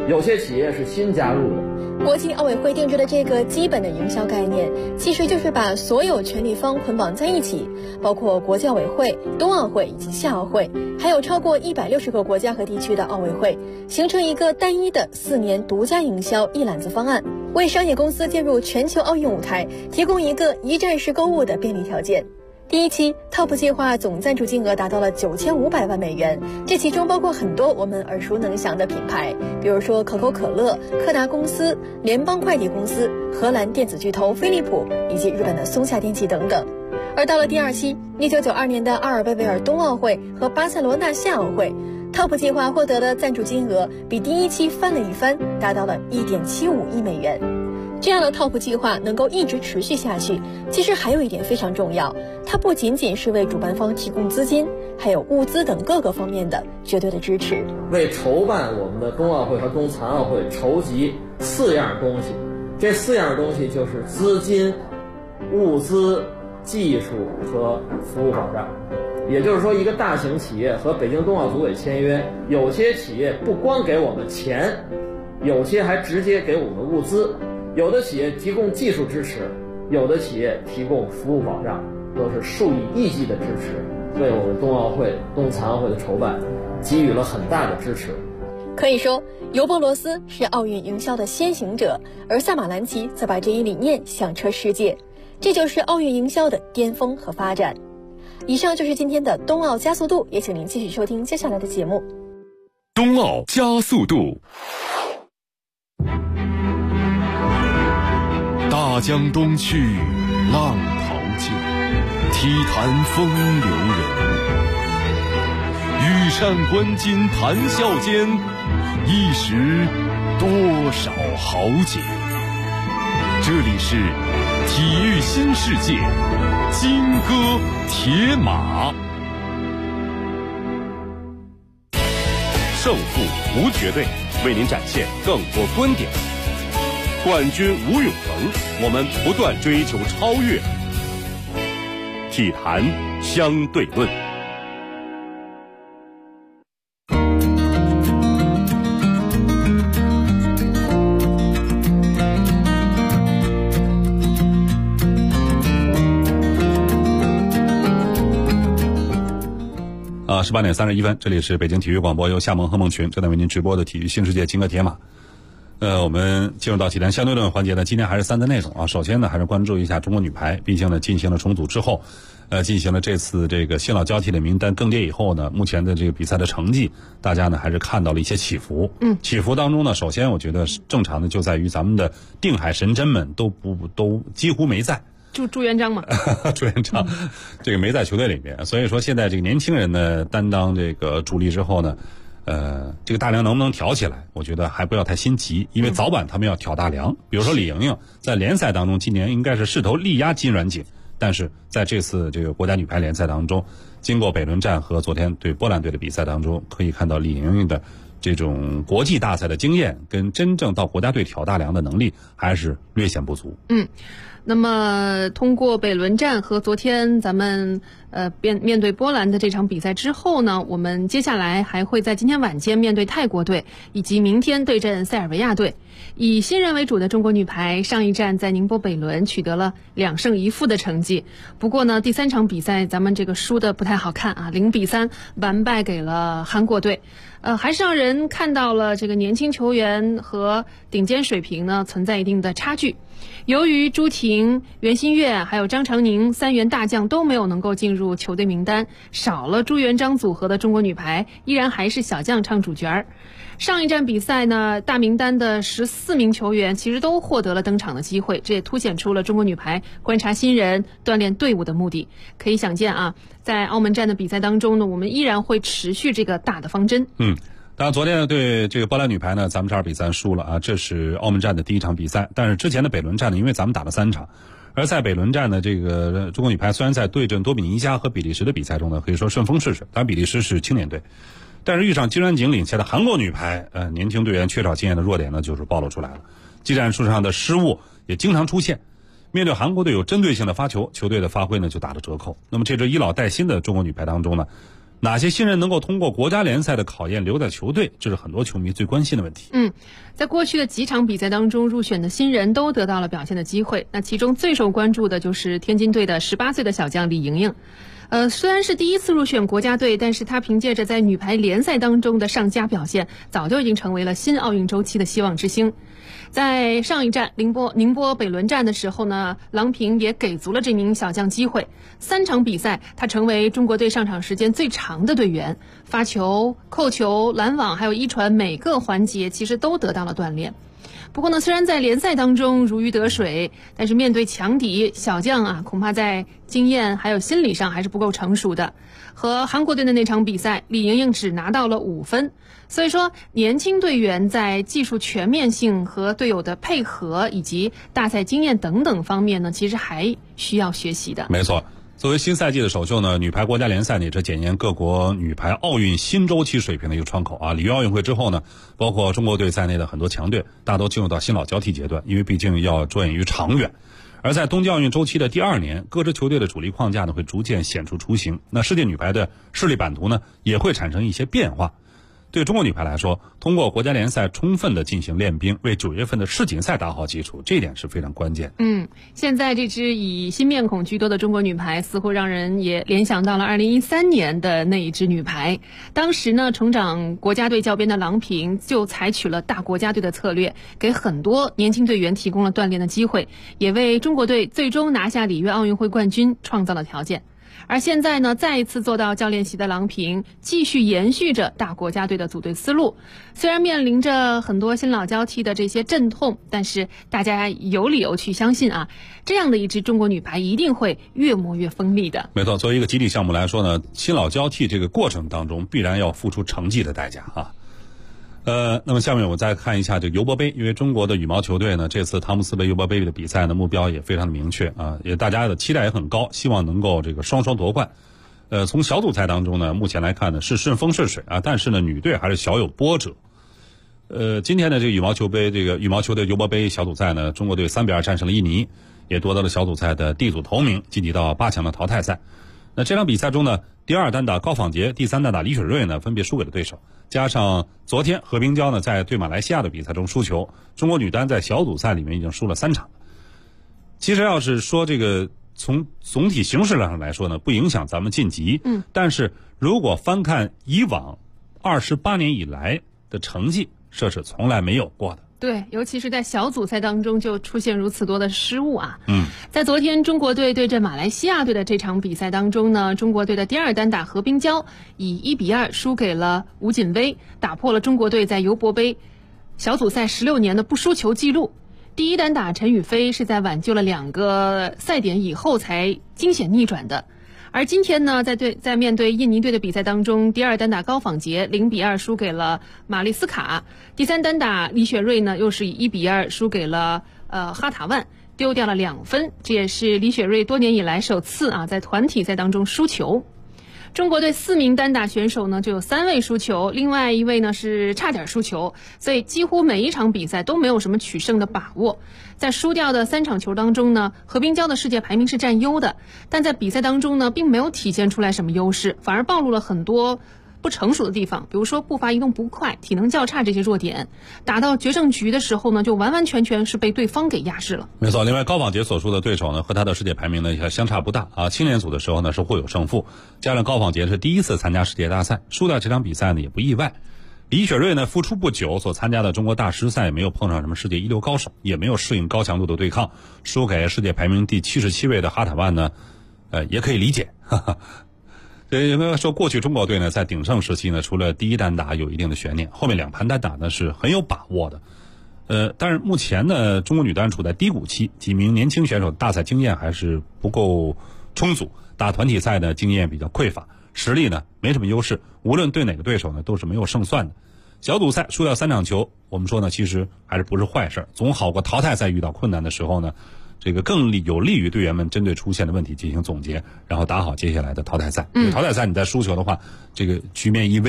有些企业是新加入的。 国际奥委会定制的这个基本的营销概念，其实就是把所有权利方捆绑在一起，包括国际奥委会、冬奥会以及夏奥会，还有超过160个国家和地区的奥委会，形成一个单一的4年独家营销一揽子方案，为商业公司进入全球奥运舞台提供一个一站式购物的便利条件。第一期 TOP 计划总赞助金额达到了9500万美元，这其中包括很多我们耳熟能详的品牌，比如说可口可乐、柯达公司、联邦快递公司、荷兰电子巨头飞利浦以及日本的松下电器等等。而到了第二期1992年的阿尔贝维尔冬奥会和巴塞罗那夏奥会， TOP 计划获得的赞助金额比第一期翻了一番，达到了1.75亿美元。这样的 TOP 计划能够一直持续下去，其实还有一点非常重要，它不仅仅是为主办方提供资金，还有物资等各个方面的绝对的支持， 为筹办我们的冬奥会和冬残奥会筹集4样东西。这4样东西就是资金、物资、技术和服务保障。也就是说，一个大型企业和北京冬奥组委签约，有些企业不光给我们钱，有些还直接给我们物资，有的企业提供技术支持，有的企业提供服务保障，都是数以亿计的支持，为我们冬奥会、冬残奥会的筹办给予了很大的支持。 可以说，尤伯罗斯是奥运营销的先行者，而萨马兰奇则把这一理念响彻世界，这就是奥运营销的巅峰和发展。以上就是今天的冬奥加速度，也请您继续收听接下来的节目。 冬奥加速度。大江东去，浪淘尽，体坛风流人物。羽扇纶巾谈笑间，一时多少豪杰。这里是体育新世界，金戈铁马。胜负无绝对，为您展现更多观点。冠军无永恒，我们不断追求超越。体坛相对论。18点31分，这里是北京体育广播，由夏萌和孟群正在为您直播的体育新世界金戈铁马。我们进入到体坛相对论环节呢，今天还是3个内容啊。首先呢，还是关注一下中国女排，毕竟呢进行了重组之后，进行了这次这个新老交替的名单更迭以后呢，目前的这个比赛的成绩，大家呢还是看到了一些起伏。起伏当中呢，首先我觉得正常的就在于咱们的定海神针们都几乎没在。 朱元璋嘛， 朱元璋这个没在球队里面，所以说现在这个年轻人呢担当这个主力之后呢，这个大梁能不能挑起来，我觉得还不要太心急，因为早晚他们要挑大梁。比如说李盈莹在联赛当中今年应该是势头力压金软锦，但是在这次这个国家女排联赛当中，经过北仑站和昨天对波兰队的比赛当中，可以看到李盈莹的这种国际大赛的经验跟真正到国家队挑大梁的能力还是略显不足。 那么通过北仑站和昨天咱们面对波兰的这场比赛之后呢，我们接下来还会在今天晚间面对泰国队，以及明天对阵塞尔维亚队。以新人为主的中国女排上一站在宁波北仑取得了2胜1负的成绩，不过呢第3场比赛咱们这个输的不太好看啊，0-3完败给了韩国队。还是让人看到了这个年轻球员和顶尖水平呢存在一定的差距。由于朱婷、袁心玥还有张常宁3员大将都没有能够进入球队名单，少了朱元璋组合的中国女排依然还是小将唱主角儿。上一站比赛呢，大名单的14名球员其实都获得了登场的机会，这也凸显出了中国女排观察新人、锻炼队伍的目的。可以想见啊，在澳门站的比赛当中呢，我们依然会持续这个大的方针。 当然昨天呢对这个波兰女排呢，咱们这2-3输了啊，这是澳门站的第1场比赛。但是之前的北仑站呢，因为咱们打了3场，而在北仑站呢，这个中国女排虽然在对阵多米尼加和比利时的比赛中呢，可以说顺风顺水，当然比利时是青年队，但是遇上金软锦领衔的韩国女排，年轻队员缺少经验的弱点呢，就是暴露出来了。技战术上的失误也经常出现。面对韩国队有针对性的发球，球队的发挥呢就打了折扣。那么这支以老带新的中国女排当中呢， 哪些新人能够通过国家联赛的考验留在球队，这是很多球迷最关心的问题。 在过去的几场比赛当中，入选的新人都得到了表现的机会。那其中最受关注的就是天津队的18岁的小将李盈莹。虽然是第一次入选国家队，但是她凭借着在女排联赛当中的上佳表现，早就已经成为了新奥运周期的希望之星。在上一站宁波北仑站的时候呢，郎平也给足了这名小将机会。3场比赛，她成为中国队上场时间最长的队员，发球、扣球、拦网还有一传每个环节其实都得到了锻炼。不过呢，虽然在联赛当中如鱼得水，但是面对强敌小将恐怕在经验还有心理上还是不够成熟的。和韩国队的那场比赛，李盈莹只拿到了5分。所以说，年轻队员在技术全面性和队友的配合以及大赛经验等等方面呢，其实还需要学习的。 没错。作为新赛季的首秀呢，女排国家联赛呢，这检验各国女排奥运新周期水平的一个窗口啊。里约奥运会之后呢，包括中国队在内的很多强队大都进入到新老交替阶段，因为毕竟要着眼于长远。而在冬季奥运周期的第2年，各支球队的主力框架呢会逐渐显出雏形，那世界女排的势力版图呢也会产生一些变化。对中国女排来说，通过国家联赛充分的进行练兵，为9月份的世锦赛打好基础，这一点是非常关键。 现在这支以新面孔居多的中国女排，似乎让人也联想到了2013年的那一支女排。当时呢，重掌国家队教鞭的郎平就采取了大国家队的策略，给很多年轻队员提供了锻炼的机会，也为中国队最终拿下里约奥运会冠军创造了条件。而现在呢，再一次坐到教练席的郎平，继续延续着大国家队的组队思路。虽然面临着很多新老交替的这些阵痛，但是大家有理由去相信这样的一支中国女排一定会越磨越锋利的。 没错，作为一个集体项目来说呢，新老交替这个过程当中必然要付出成绩的代价那么下面我再看一下这个尤伯杯，因为中国的羽毛球队呢，这次汤姆斯杯尤伯杯的比赛呢，目标也非常的明确也大家的期待也很高，希望能够这个双双夺冠。从小组赛当中呢，目前来看呢是顺风顺水但是呢女队还是小有波折。今天的这个羽毛球的尤伯杯小组赛呢，中国队3-2战胜了印尼，也夺得了小组赛的D组头名，晋级到8强的淘汰赛。那这场比赛中呢，第2单打高仿杰，第3单打李雪芮呢，分别输给了对手。加上昨天何冰娇呢在对马来西亚的比赛中输球，中国女单在小组赛里面已经输了3场。其实要是说这个从总体形势上来说呢，不影响咱们晋级。但是如果翻看以往28年以来的成绩，这是从来没有过的。 对，尤其是在小组赛当中就出现如此多的失误在昨天中国队对阵马来西亚队的这场比赛当中呢，中国队的第2单打何冰娇以1-2输给了吴锦薇，打破了中国队在尤伯杯小组赛16年的不输球记录。第1单打陈雨菲是在挽救了2个赛点以后才惊险逆转的。而今天呢，在面对印尼队的比赛当中，第2单打高仿杰0-2输给了马丽斯卡，第3单打李雪芮呢又是以1-2输给了哈塔万，丢掉了2分，这也是李雪芮多年以来首次在团体赛当中输球。中国队4名单打选手呢就有3位输球，另外1位呢是差点输球，所以几乎每一场比赛都没有什么取胜的把握。在输掉的3场球当中呢，何冰娇的世界排名是占优的，但在比赛当中呢并没有体现出来什么优势，反而暴露了很多不成熟的地方，比如说步伐移动不快、体能较差这些弱点。打到决胜局的时候呢，就完完全全是被对方给压制了。 没错，另外高仿杰所输的对手呢，和他的世界排名呢也相差不大青年组的时候呢是互有胜负，加上高仿杰是第一次参加世界大赛，输掉这场比赛呢也不意外。李雪芮呢复出不久，所参加的中国大师赛也没有碰上什么世界一流高手，也没有适应高强度的对抗，输给世界排名第77位的哈塔万呢也可以理解应该说过去中国队呢在鼎盛时期呢，除了第1单打有一定的悬念，后面2盘单打呢是很有把握的。但是目前呢，中国女单处在低谷期，几名年轻选手大赛经验还是不够充足，打团体赛呢经验比较匮乏，实力呢没什么优势，无论对哪个对手呢都是没有胜算的。小组赛输掉3场球，我们说呢其实还是不是坏事，总好过淘汰赛遇到困难的时候呢，这个更有利于队员们针对出现的问题进行总结，然后打好接下来的淘汰赛。淘汰赛你再输球的话，这个局面一危，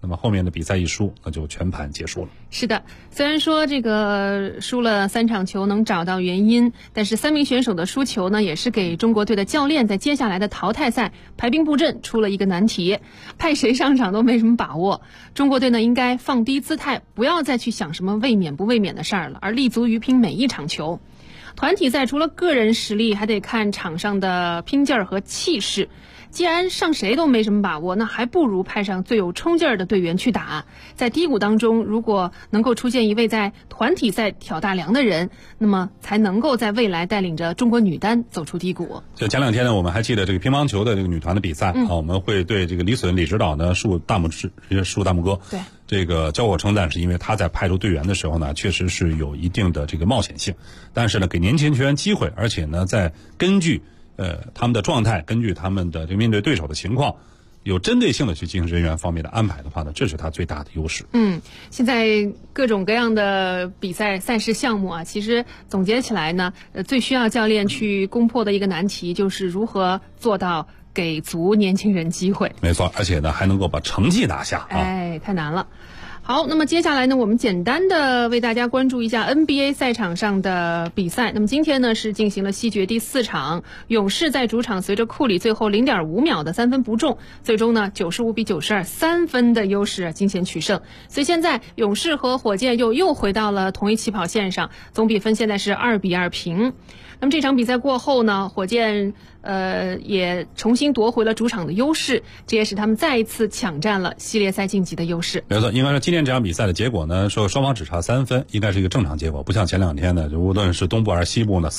那么后面的比赛一输，那就全盘结束了。 是的，虽然说这个输了3场球能找到原因，但是3名选手的输球呢，也是给中国队的教练在接下来的淘汰赛排兵布阵出了一个难题，派谁上场都没什么把握。中国队呢，应该放低姿态，不要再去想什么卫冕不卫冕的事儿了，而立足于拼每一场球。团体赛除了个人实力，还得看场上的拼劲儿和气势。既然上谁都没什么把握，那还不如派上最有冲劲儿的队员去打。在低谷当中，如果能够出现一位在团体赛挑大梁的人，那么才能够在未来带领着中国女单走出低谷。 就前2天呢，我们还记得这个乒乓球的这个女团的比赛我们会对这个李隼李指导呢竖大拇哥。对，这个交火称赞，是因为他在派出队员的时候呢，确实是有一定的这个冒险性，但是呢，给年轻球员机会，而且呢，在根据他们的状态，根据他们的这个面对对手的情况，有针对性的去进行人员方面的安排的话呢，这是他最大的优势。 现在各种各样的比赛赛事项目啊，其实总结起来呢，最需要教练去攻破的一个难题，就是如何做到给足年轻人机会。 没错，而且呢，还能够把成绩拿下太难了。好，那么接下来呢，我们简单的为大家关注一下 NBA 赛场上的比赛。那么今天呢是进行了西决第4场，勇士在主场随着库里最后 0.5 秒的3分不中，最终呢95比92 3分的优势惊险取胜。所以现在勇士和火箭又回到了同一起跑线上，总比分现在是2比2平。那么这场比赛过后呢，火箭也重新夺回了主场的优势，这也使他们再一次抢占了系列赛晋级的优势。 没错，应该说今天这场比赛的结果呢，说双方只差3分，应该是一个正常结果，不像前2天呢，就无论是东部还是西部呢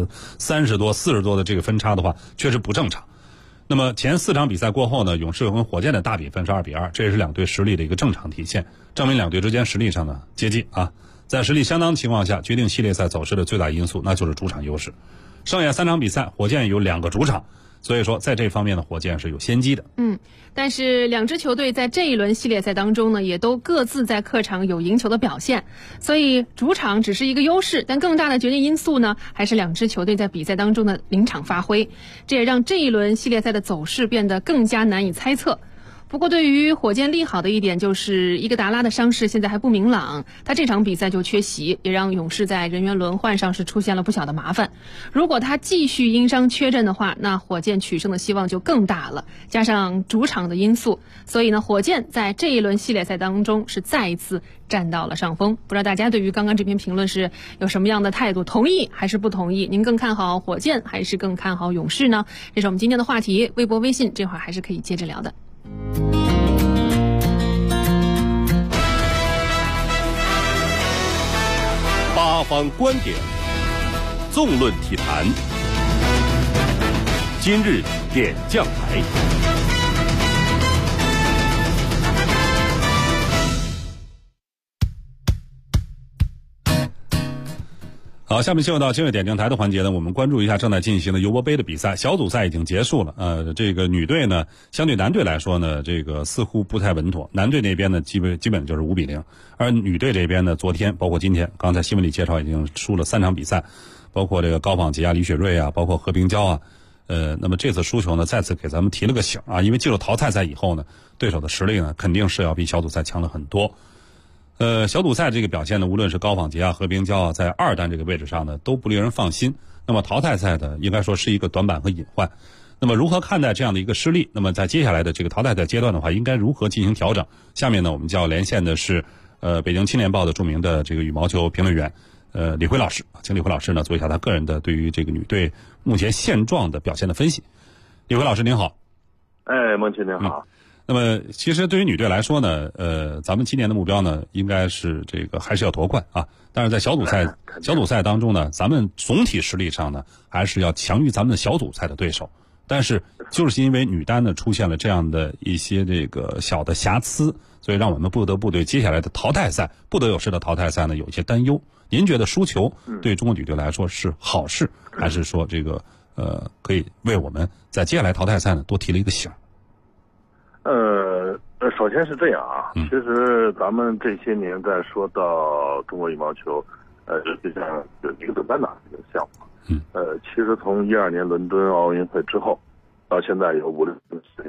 ，30多、40多的这个分差的话，确实不正常。那么前4场比赛过后呢，勇士和火箭的大比分是2比2，这也是两队实力的一个正常体现，证明两队之间实力上呢接近啊。在实力相当的情况下，决定系列赛走势的最大因素那就是主场优势。剩下3场比赛，火箭有2个主场，所以说在这方面呢，火箭是有先机的。 但是两支球队在这一轮系列赛当中呢，也都各自在客场有赢球的表现，所以主场只是一个优势，但更大的决定因素呢，还是两支球队在比赛当中的临场发挥，这也让这一轮系列赛的走势变得更加难以猜测。不过对于火箭利好的一点就是伊戈达拉的伤势现在还不明朗，他这场比赛就缺席，也让勇士在人员轮换上是出现了不小的麻烦。如果他继续因伤缺阵的话，那火箭取胜的希望就更大了，加上主场的因素，所以呢，火箭在这一轮系列赛当中是再一次占到了上风。不知道大家对于刚刚这篇评论是有什么样的态度，同意还是不同意？您更看好火箭还是更看好勇士呢？这是我们今天的话题，微博微信这会儿还是可以接着聊的。 八方观点，纵论体坛。今日点将台。 好，下面进入到今日点将台的环节呢，我们关注一下正在进行的尤伯杯的比赛，小组赛已经结束了。这个女队呢，相对男队来说呢，这个似乎不太稳妥。男队那边呢，基本就是5比0，而女队这边呢，昨天包括今天，刚才新闻里介绍已经输了3场比赛，包括这个高仿吉啊、李雪芮啊，包括何冰娇啊。那么这次输球呢，再次给咱们提了个醒啊，因为进入淘汰赛以后呢，对手的实力呢，肯定是要比小组赛强了很多。小组赛这个表现呢，无论是高仿杰啊、何冰娇啊，在2单这个位置上呢，都不令人放心。那么淘汰赛的应该说是一个短板和隐患。那么如何看待这样的一个失利？那么在接下来的这个淘汰赛阶段的话，应该如何进行调整？下面呢，我们就要连线的是北京青年报的著名的这个羽毛球评论员李辉老师，请李辉老师呢做一下他个人的对于这个女队目前现状的表现的分析。李辉老师您好。 孟青您好。 那么其实对于女队来说呢，咱们今年的目标呢，应该是这个还是要夺冠啊。但是在小组赛当中呢，咱们总体实力上呢，还是要强于咱们的小组赛的对手。但是就是因为女单呢出现了这样的一些这个小的瑕疵，所以让我们不得不对接下来的淘汰赛不得有失的淘汰赛呢有一些担忧。您觉得输球对中国女队来说是好事，还是说这个可以为我们在接下来淘汰赛呢多提了一个醒？ 首先是这样啊，其实咱们这些年在说到中国羽毛球，就像有一个单打这个项目，其实从12年伦敦奥运会之后，到现在有5-6年时间，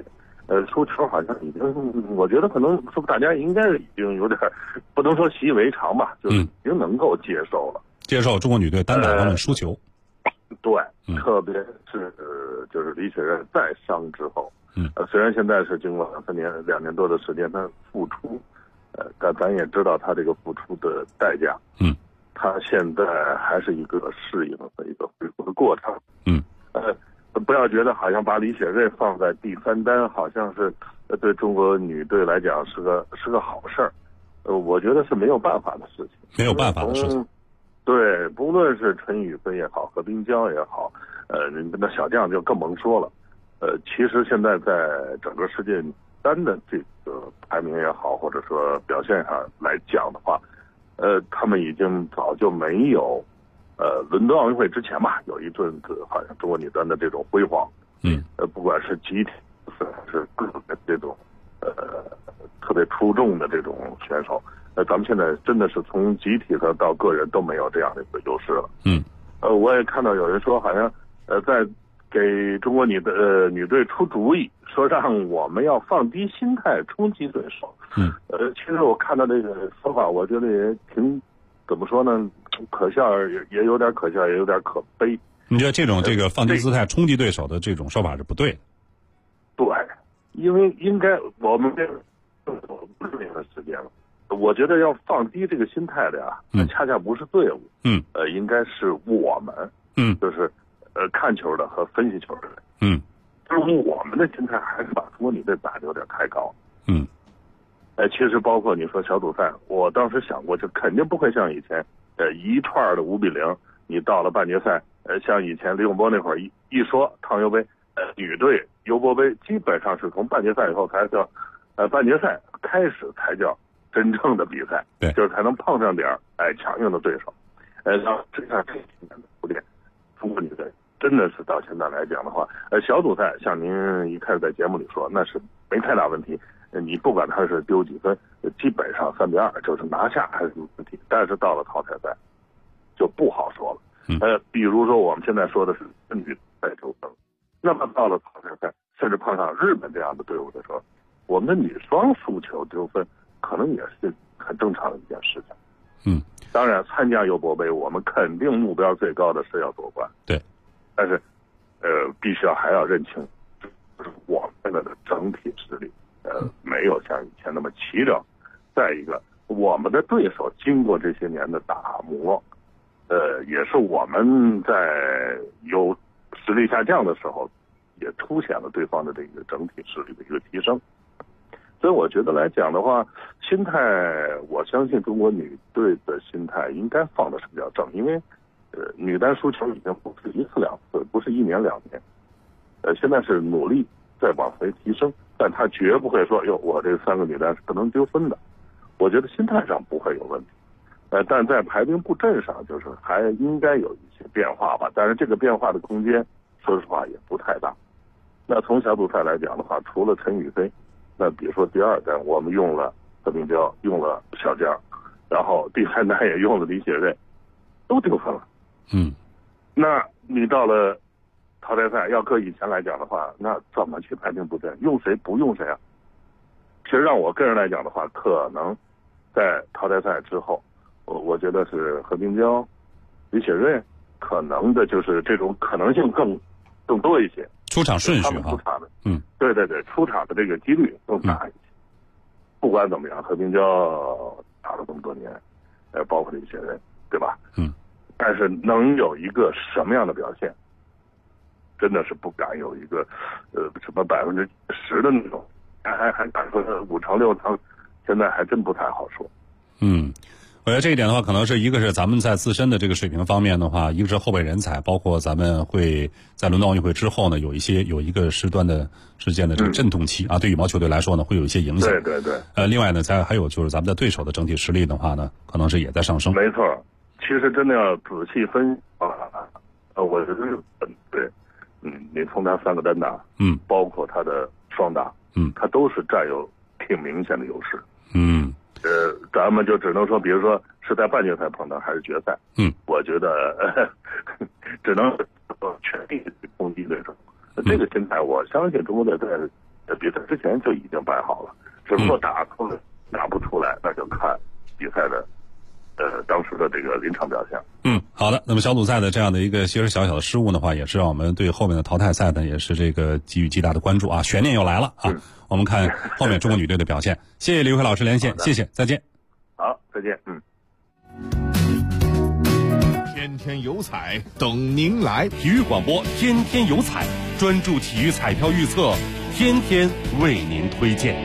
输球好像已经，我觉得可能是不是大家应该已经有点不能说习以为常吧，就是已经能够接受了。 接受中国女队单打方面输球。 对，特别是就是李雪荏在伤之后，虽然现在是经过2年多的时间，她复出，但咱也知道她这个付出的代价，她现在还是一个适应的一个恢复的过程，不要觉得好像把李雪荏放在第3单，好像是对中国女队来讲是个好事儿，我觉得是没有办法的事情， 没有办法的事情。 对，不论是陈雨菲也好，何冰娇也好，那小将就更甭说了。其实现在在整个世界单的这个排名也好，或者说表现上来讲的话，他们已经早就没有，伦敦奥运会之前吧，有一阵子好像中国女单的这种辉煌。不管是集体还是个人这种，特别出众的这种选手。咱们现在真的是从集体的到个人都没有这样的一个优势了。我也看到有人说，好像在给中国女队出主意，说让我们要放低心态冲击对手。其实我看到这个说法，我觉得也挺怎么说呢，可笑也有点可笑，也有点可悲。 你觉得这个放低姿态冲击对手的这种说法是不对的？ 对，因为应该我们不是那个时间了。我觉得要放低这个心态的呀，恰恰不是队伍，应该是我们，就是看球的和分析球的人，就是我们的心态还是把中国女队打得有点太高，其实包括你说小组赛，我当时想过，就肯定不会像以前，一串的5-0，你到了半决赛，像以前李永波那会儿一说汤尤杯，女队尤伯杯基本上是从半决赛以后才叫，半决赛开始才叫真正的比赛，就是才能碰上点强硬的对手，然后这样这几年的铺垫，中国女队真的是到现在来讲的话，小组赛像您一开始在节目里说，那是没太大问题，你不管他是丢几分，基本上3-2就是拿下还是没问题，但是到了淘汰赛就不好说了。比如说我们现在说的是女赛纠纷，那么到了淘汰赛，甚至碰上日本这样的队伍的时候，我们的女双输球纠纷可能也是很正常的一件事情。当然参加尤伯杯，我们肯定目标最高的是要夺冠。 对， 但是必须还要认清，就是我们的整体实力没有像以前那么齐整。再一个，我们的对手经过这些年的打磨，也是我们在有实力下降的时候，也凸显了对方的这个整体实力的一个提升。所以我觉得来讲的话，心态，我相信中国女队的心态应该放的是比较正，因为女单输球已经不是1次2次，不是1年2年，现在是努力在往回提升，但她绝不会说，哟，我这3个女单是不能丢分的。我觉得心态上不会有问题，但在排兵布阵上，就是还应该有一些变化吧。但是这个变化的空间，说实话也不太大。那从小组赛来讲的话，除了陈雨菲，那比如说第2单我们用了何冰娇，用了小将，然后第3单也用了李雪荏，都丢分了。那你到了淘汰赛，要搁以前来讲的话，那怎么去排兵布阵？用谁不用谁啊？其实让我个人来讲的话，可能在淘汰赛之后，我觉得是何冰娇、李雪荏，可能的就是这种可能性更多一些。 出场顺序他们出场的，对对对，出场的这个几率更大一些。不管怎么样，何冰娇打了这么多年，包括李雪荏，对吧？但是能有一个什么样的表现，真的是不敢有一个什么10%的那种，还敢说5成6成，现在还真不太好说。 我觉得这一点的话，可能是一个是咱们在自身的这个水平方面的话，一个是后备人才，包括咱们会在伦敦奥运会之后呢，有一个时间的这个阵痛期啊，对羽毛球队来说呢，会有一些影响。 对对对。 另外呢，还有就是咱们的对手的整体实力的话呢，可能是也在上升。 没错，其实真的要仔细分析我觉得对，你从他3个单打，包括他的双打，他都是占有挺明显的优势。咱们就只能说，比如说是在半决赛碰到还是决赛，我觉得只能全力攻击对手。这个心态，我相信中国队在比赛之前就已经摆好了，只不过打不出来，那就看比赛的当时的这个临场表现。 好的。那么小组赛的这样的一个其实小小的失误的话，也是让我们对后面的淘汰赛呢，也是这个给予极大的关注啊，悬念又来了啊。我们看后面中国女队的表现。谢谢李慧老师连线，谢谢，再见。 好，再见。 天天有彩等您来，体育广播天天有彩，专注体育彩票预测，天天为您推荐。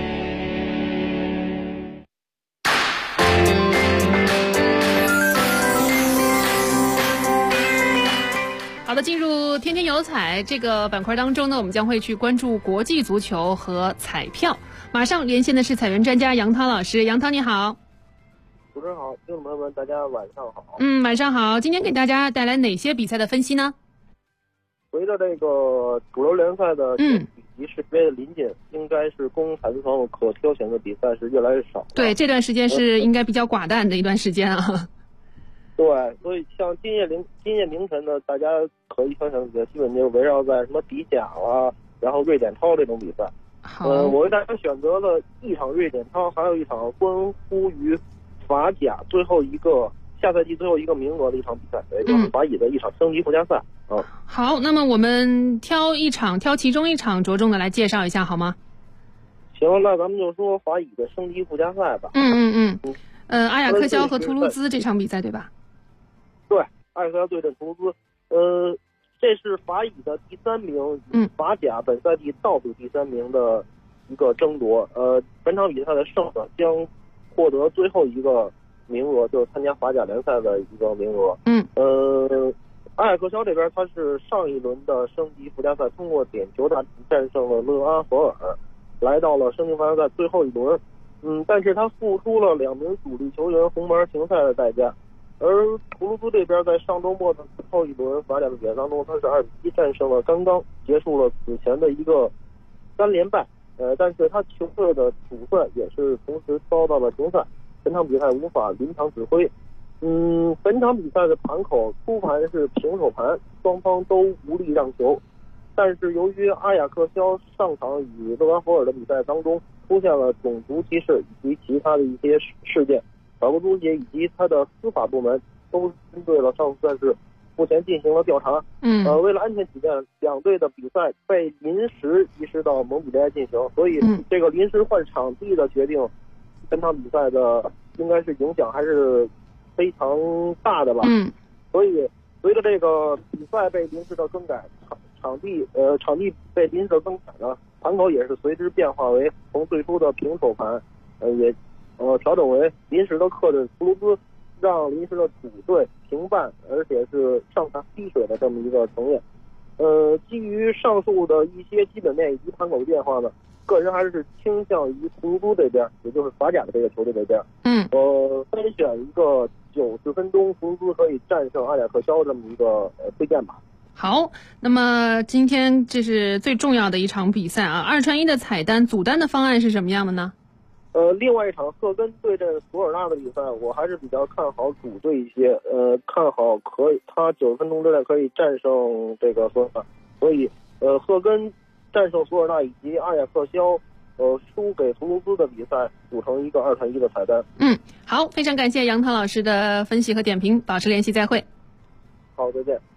好的，进入天天有彩这个板块当中呢，我们将会去关注国际足球和彩票。马上连线的是彩员专家杨涛老师，杨涛你好。 主持人好，听众朋友们，大家晚上好。 晚上好。今天给大家带来哪些比赛的分析呢？ 随着这个主流联赛的以及世界杯的临近，应该是供彩票可挑选的比赛是越来越少。 对，这段时间是应该比较寡淡的一段时间啊。 对，所以像今夜凌晨呢，大家可以挑选的基本就围绕在什么比甲啦，然后瑞典超这种比赛。我为大家选择了一场瑞典超，还有一场关乎于法甲最后一个下赛季最后一个名额的一场比赛，也就是法乙的一场升级附加赛。 好，那么我们挑其中一场着重的来介绍一下好吗？ 行，那咱们就说法乙的升级附加赛吧。 阿雅克肖和图卢兹这场比赛对吧？ 对，阿雅克肖对阵图卢兹，这是法乙的第3名，法甲本赛季倒数第3名的一个争夺。本场比赛的胜者将获得最后一个名额，就是参加法甲联赛的一个名额。阿雅克肖这边他是上一轮的升级附加赛通过点球大战胜了勒阿弗尔，来到了升级附加赛最后一轮。但是他付出了2名主力球员红牌停赛的代价。而图卢兹这边在上周末的最后一轮法甲的比赛当中，他是2-1战胜了刚刚结束了此前的一个3连败。但是他球队的主帅也是同时遭到了停赛，本场比赛无法临场指挥。本场比赛的盘口初盘是平手盘，双方都无力让球。但是由于阿雅克肖上场与勒阿弗尔的比赛当中出现了种族歧视以及其他的一些事件，法国足协以及他的司法部门都针对了上次赛事目前进行了调查。为了安全起见，两队的比赛被临时移师到蒙彼利埃进行，所以这个临时换场地的决定，本场比赛的应该是影响还是非常大的吧。所以随着这个比赛被临时的更改，场地被临时的更改呢，盘口也是随之变化为从最初的平手盘，也调整为临时的客队图卢兹，让临时的主队平半，而且是上下踢水的这么一个呈现。基于上述的一些基本面以及盘口的变化呢，个人还是倾向于图卢兹这边，也就是法甲的这个球队这边。分选一个90分钟图卢兹可以战胜阿雅克肖这么一个推荐吧。 好，那么今天这是最重要的一场比赛啊，2传1的彩单组单的方案是什么样的呢？ 另外一场赫根对阵索尔纳的比赛，我还是比较看好主队一些，看好他90分钟之内可以战胜这个索尔纳，所以赫根战胜索尔纳以及阿雅克肖输给图卢兹的比赛组成一个2传1的彩单。 好，非常感谢杨涛老师的分析和点评，保持联系，再会。 好，再见。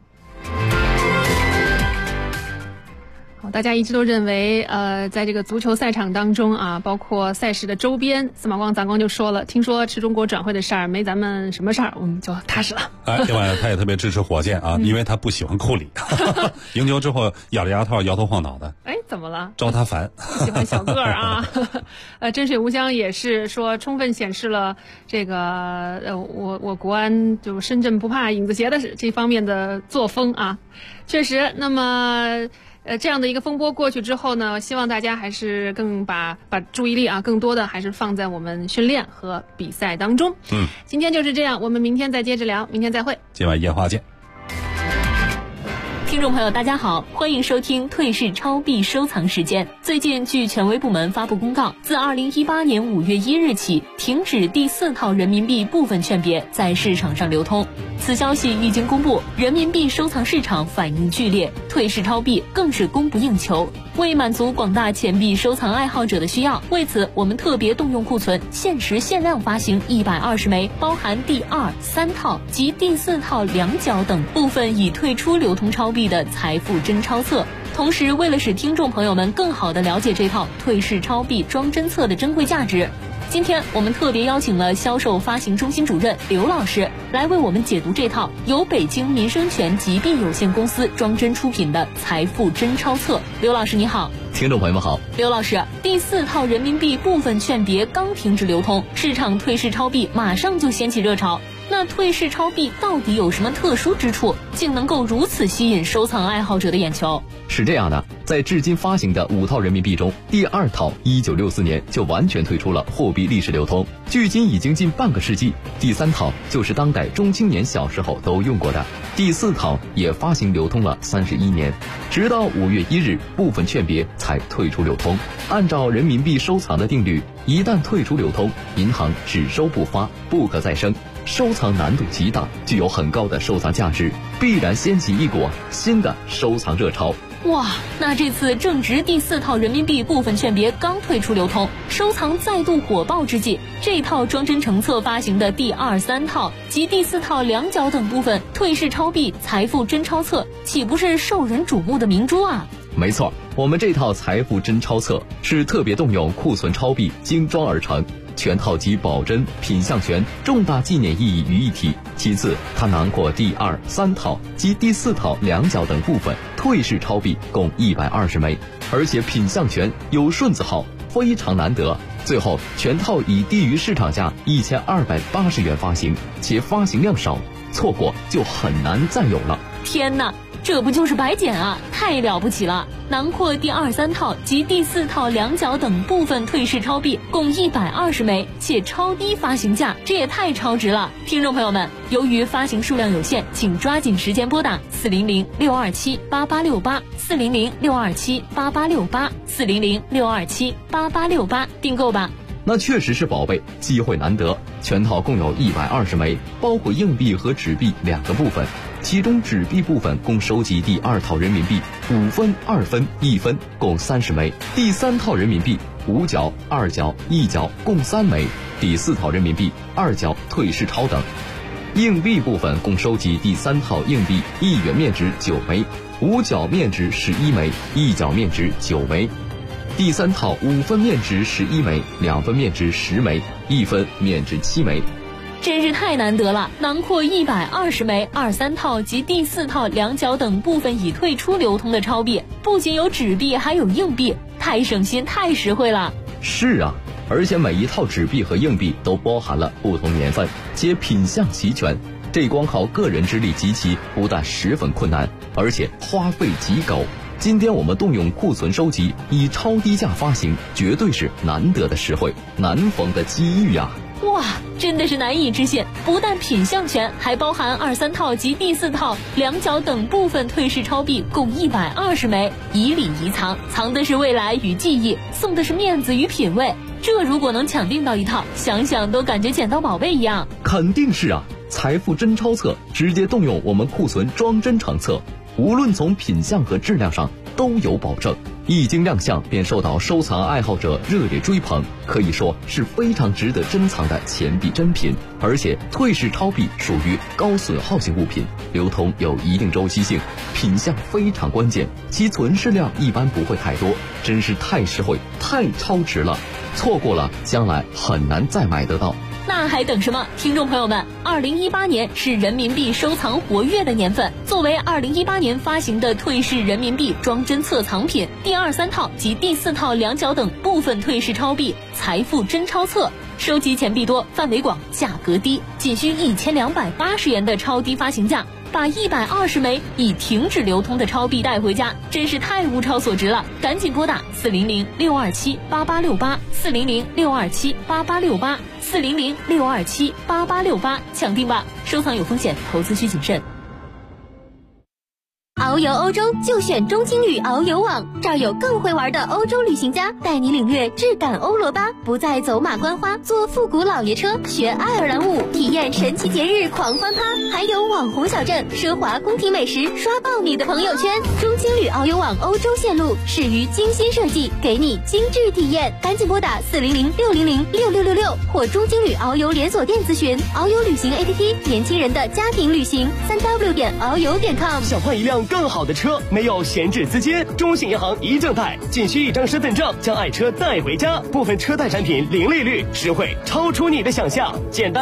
好，大家一直都认为，在这个足球赛场当中啊，包括赛事的周边，司马光咱光就说了，听说吃中国转会的事儿，没咱们什么事儿，我们就踏实了。 另外他也特别支持火箭啊，因为他不喜欢库里，赢球之后咬着牙套摇头晃脑的。 怎么了？ 招他烦。 喜欢小个儿啊。真水无疆也是说，充分显示了这个我国安就深圳不怕影子斜的这方面的作风啊。确实，那么。这样的一个风波过去之后呢，希望大家还是更把注意力啊，更多的还是放在我们训练和比赛当中。今天就是这样，我们明天再接着聊，明天再会。 今晚夜话见。 听众朋友大家好，欢迎收听退市超币收藏时间。最近据权威部门发布公告，自2018年5月1日起停止第4套人民币部分券别在市场上流通。此此消息一经公布，人民币收藏市场反应剧烈，退市超币更是供不应求。为满足广大钱币收藏爱好者的需要，为此我们特别动用库存，限时限量发行120枚，包含第2、3套及第4套2角等部分已退出流通超币的财富真钞册。同时，为了使听众朋友们更好地了解这套退市超币装帧册的珍贵价值，今天我们特别邀请了销售发行中心主任刘老师来为我们解读这套由北京民生全集币有限公司装帧出品的财富真钞册。刘老师你好。 听众朋友们好。 刘老师，第4套人民币部分券别刚停止流通，市场退市超币马上就掀起热潮。那退市超币到底有什么特殊之处，竟能够如此吸引收藏爱好者的眼球？ 是这样的，在至今发行的5套人民币中，第2套1964年就完全退出了货币历史流通，距今已经近半个世纪。第3套就是当代中青年小时候都用过的，第4套也发行流通了31年，直到5月1日部分券别才退出流通。按照人民币收藏的定律，一旦退出流通，银行只收不发，不可再生，收藏难度极大，具有很高的收藏价值，必然掀起一股新的收藏热潮。 哇，那这次正值第4套人民币部分券别刚退出流通，收藏再度火爆之际，这套装帧成册发行的第2、3套及第4套2角等部分退市超币财富真钞册，岂不是受人瞩目的明珠啊？ 没错，我们这套财富真钞册是特别动用库存超币精装而成，全套集保真、品相权、重大纪念意义于一体。其次，它囊括第2、3套及第4套2角等部分退市超币共120枚，而且品相权有顺字号，非常难得。最后，全套以低于市场价1280元发行，且发行量少，错过就很难再有了。 天哪！这不就是白捡啊，太了不起了！囊括第2、3套及第4套2角等部分退市超币共120枚，且超低发行价，这也太超值了！听众朋友们，由于发行数量有限，请抓紧时间拨打400-627-8868，400-627-8868，400-627-8868订购吧。 那确实是宝贝，机会难得。全套共有120枚，包括硬币和纸币2个部分，其中纸币部分共收集第2套人民币5分、2分、1分共30枚，第3套人民币5角、2角、1角共3枚，第4套人民币2角退市超等。硬币部分共收集第3套硬币1元面值9枚，5角面值11枚，1角面值9枚。第3套5分面值11枚，2分面值10枚，1分面值7枚。 真是太难得了，囊括120枚2、3套及第4套2角等部分已退出流通的超币，不仅有纸币，还有硬币，太省心，太实惠了。 是啊，而且每一套纸币和硬币都包含了不同年份，且品相齐全，这光靠个人之力集齐，不但十分困难，而且花费极高。今天我们动用库存收集，以超低价发行，绝对是难得的实惠，难逢的机遇啊！ 哇，真的是难以置信！不但品相全，还包含2、3套及第4套2角等部分退市超币共120枚，以礼遗藏，藏的是未来与记忆，送的是面子与品味。这如果能抢订到一套，想想都感觉捡到宝贝一样。 肯定是啊！财富真钞册直接动用我们库存装帧成册，无论从品相和质量上都有保证，一经亮相便受到收藏爱好者热烈追捧，可以说是非常值得珍藏的钱币珍品。而且退市超币属于高损耗性物品，流通有一定周期性，品相非常关键，其存世量一般不会太多，真是太实惠，太超值了，错过了将来很难再买得到。 那还等什么？听众朋友们，2018年是人民币收藏活跃的年份。作为2018年发行的退市人民币装帧册藏品，第2、3套及第4套2角等部分退市超币财富真钞册，收集钱币多，范围广，价格低，仅需1280元的超低发行价，把120枚已停止流通的超币带回家，真是太物超所值了！赶紧拨打400-627-8868，400-627-8868，400-627-8868抢订吧！收藏有风险，投资需谨慎。 遨游欧洲就选中青旅遨游网，这儿有更会玩的欧洲旅行家带你领略质感欧罗巴，不再走马观花，坐复古老爷车，学爱尔兰舞，体验神奇节日狂欢趴，还有网红小镇、奢华宫廷美食，刷爆你的朋友圈。中青旅遨游网欧洲线路始于精心设计，给你精致体验，赶紧拨打400-600-6666或中青旅遨游连锁店咨询。遨游旅行 APP， 年轻人的家庭旅行，3w.遨游.com。 想换一辆更好的车，没有闲置资金，中信银行一证贷，仅需一张身份证，将爱车带回家，部分车贷产品零利率，实惠超出你的想象，简单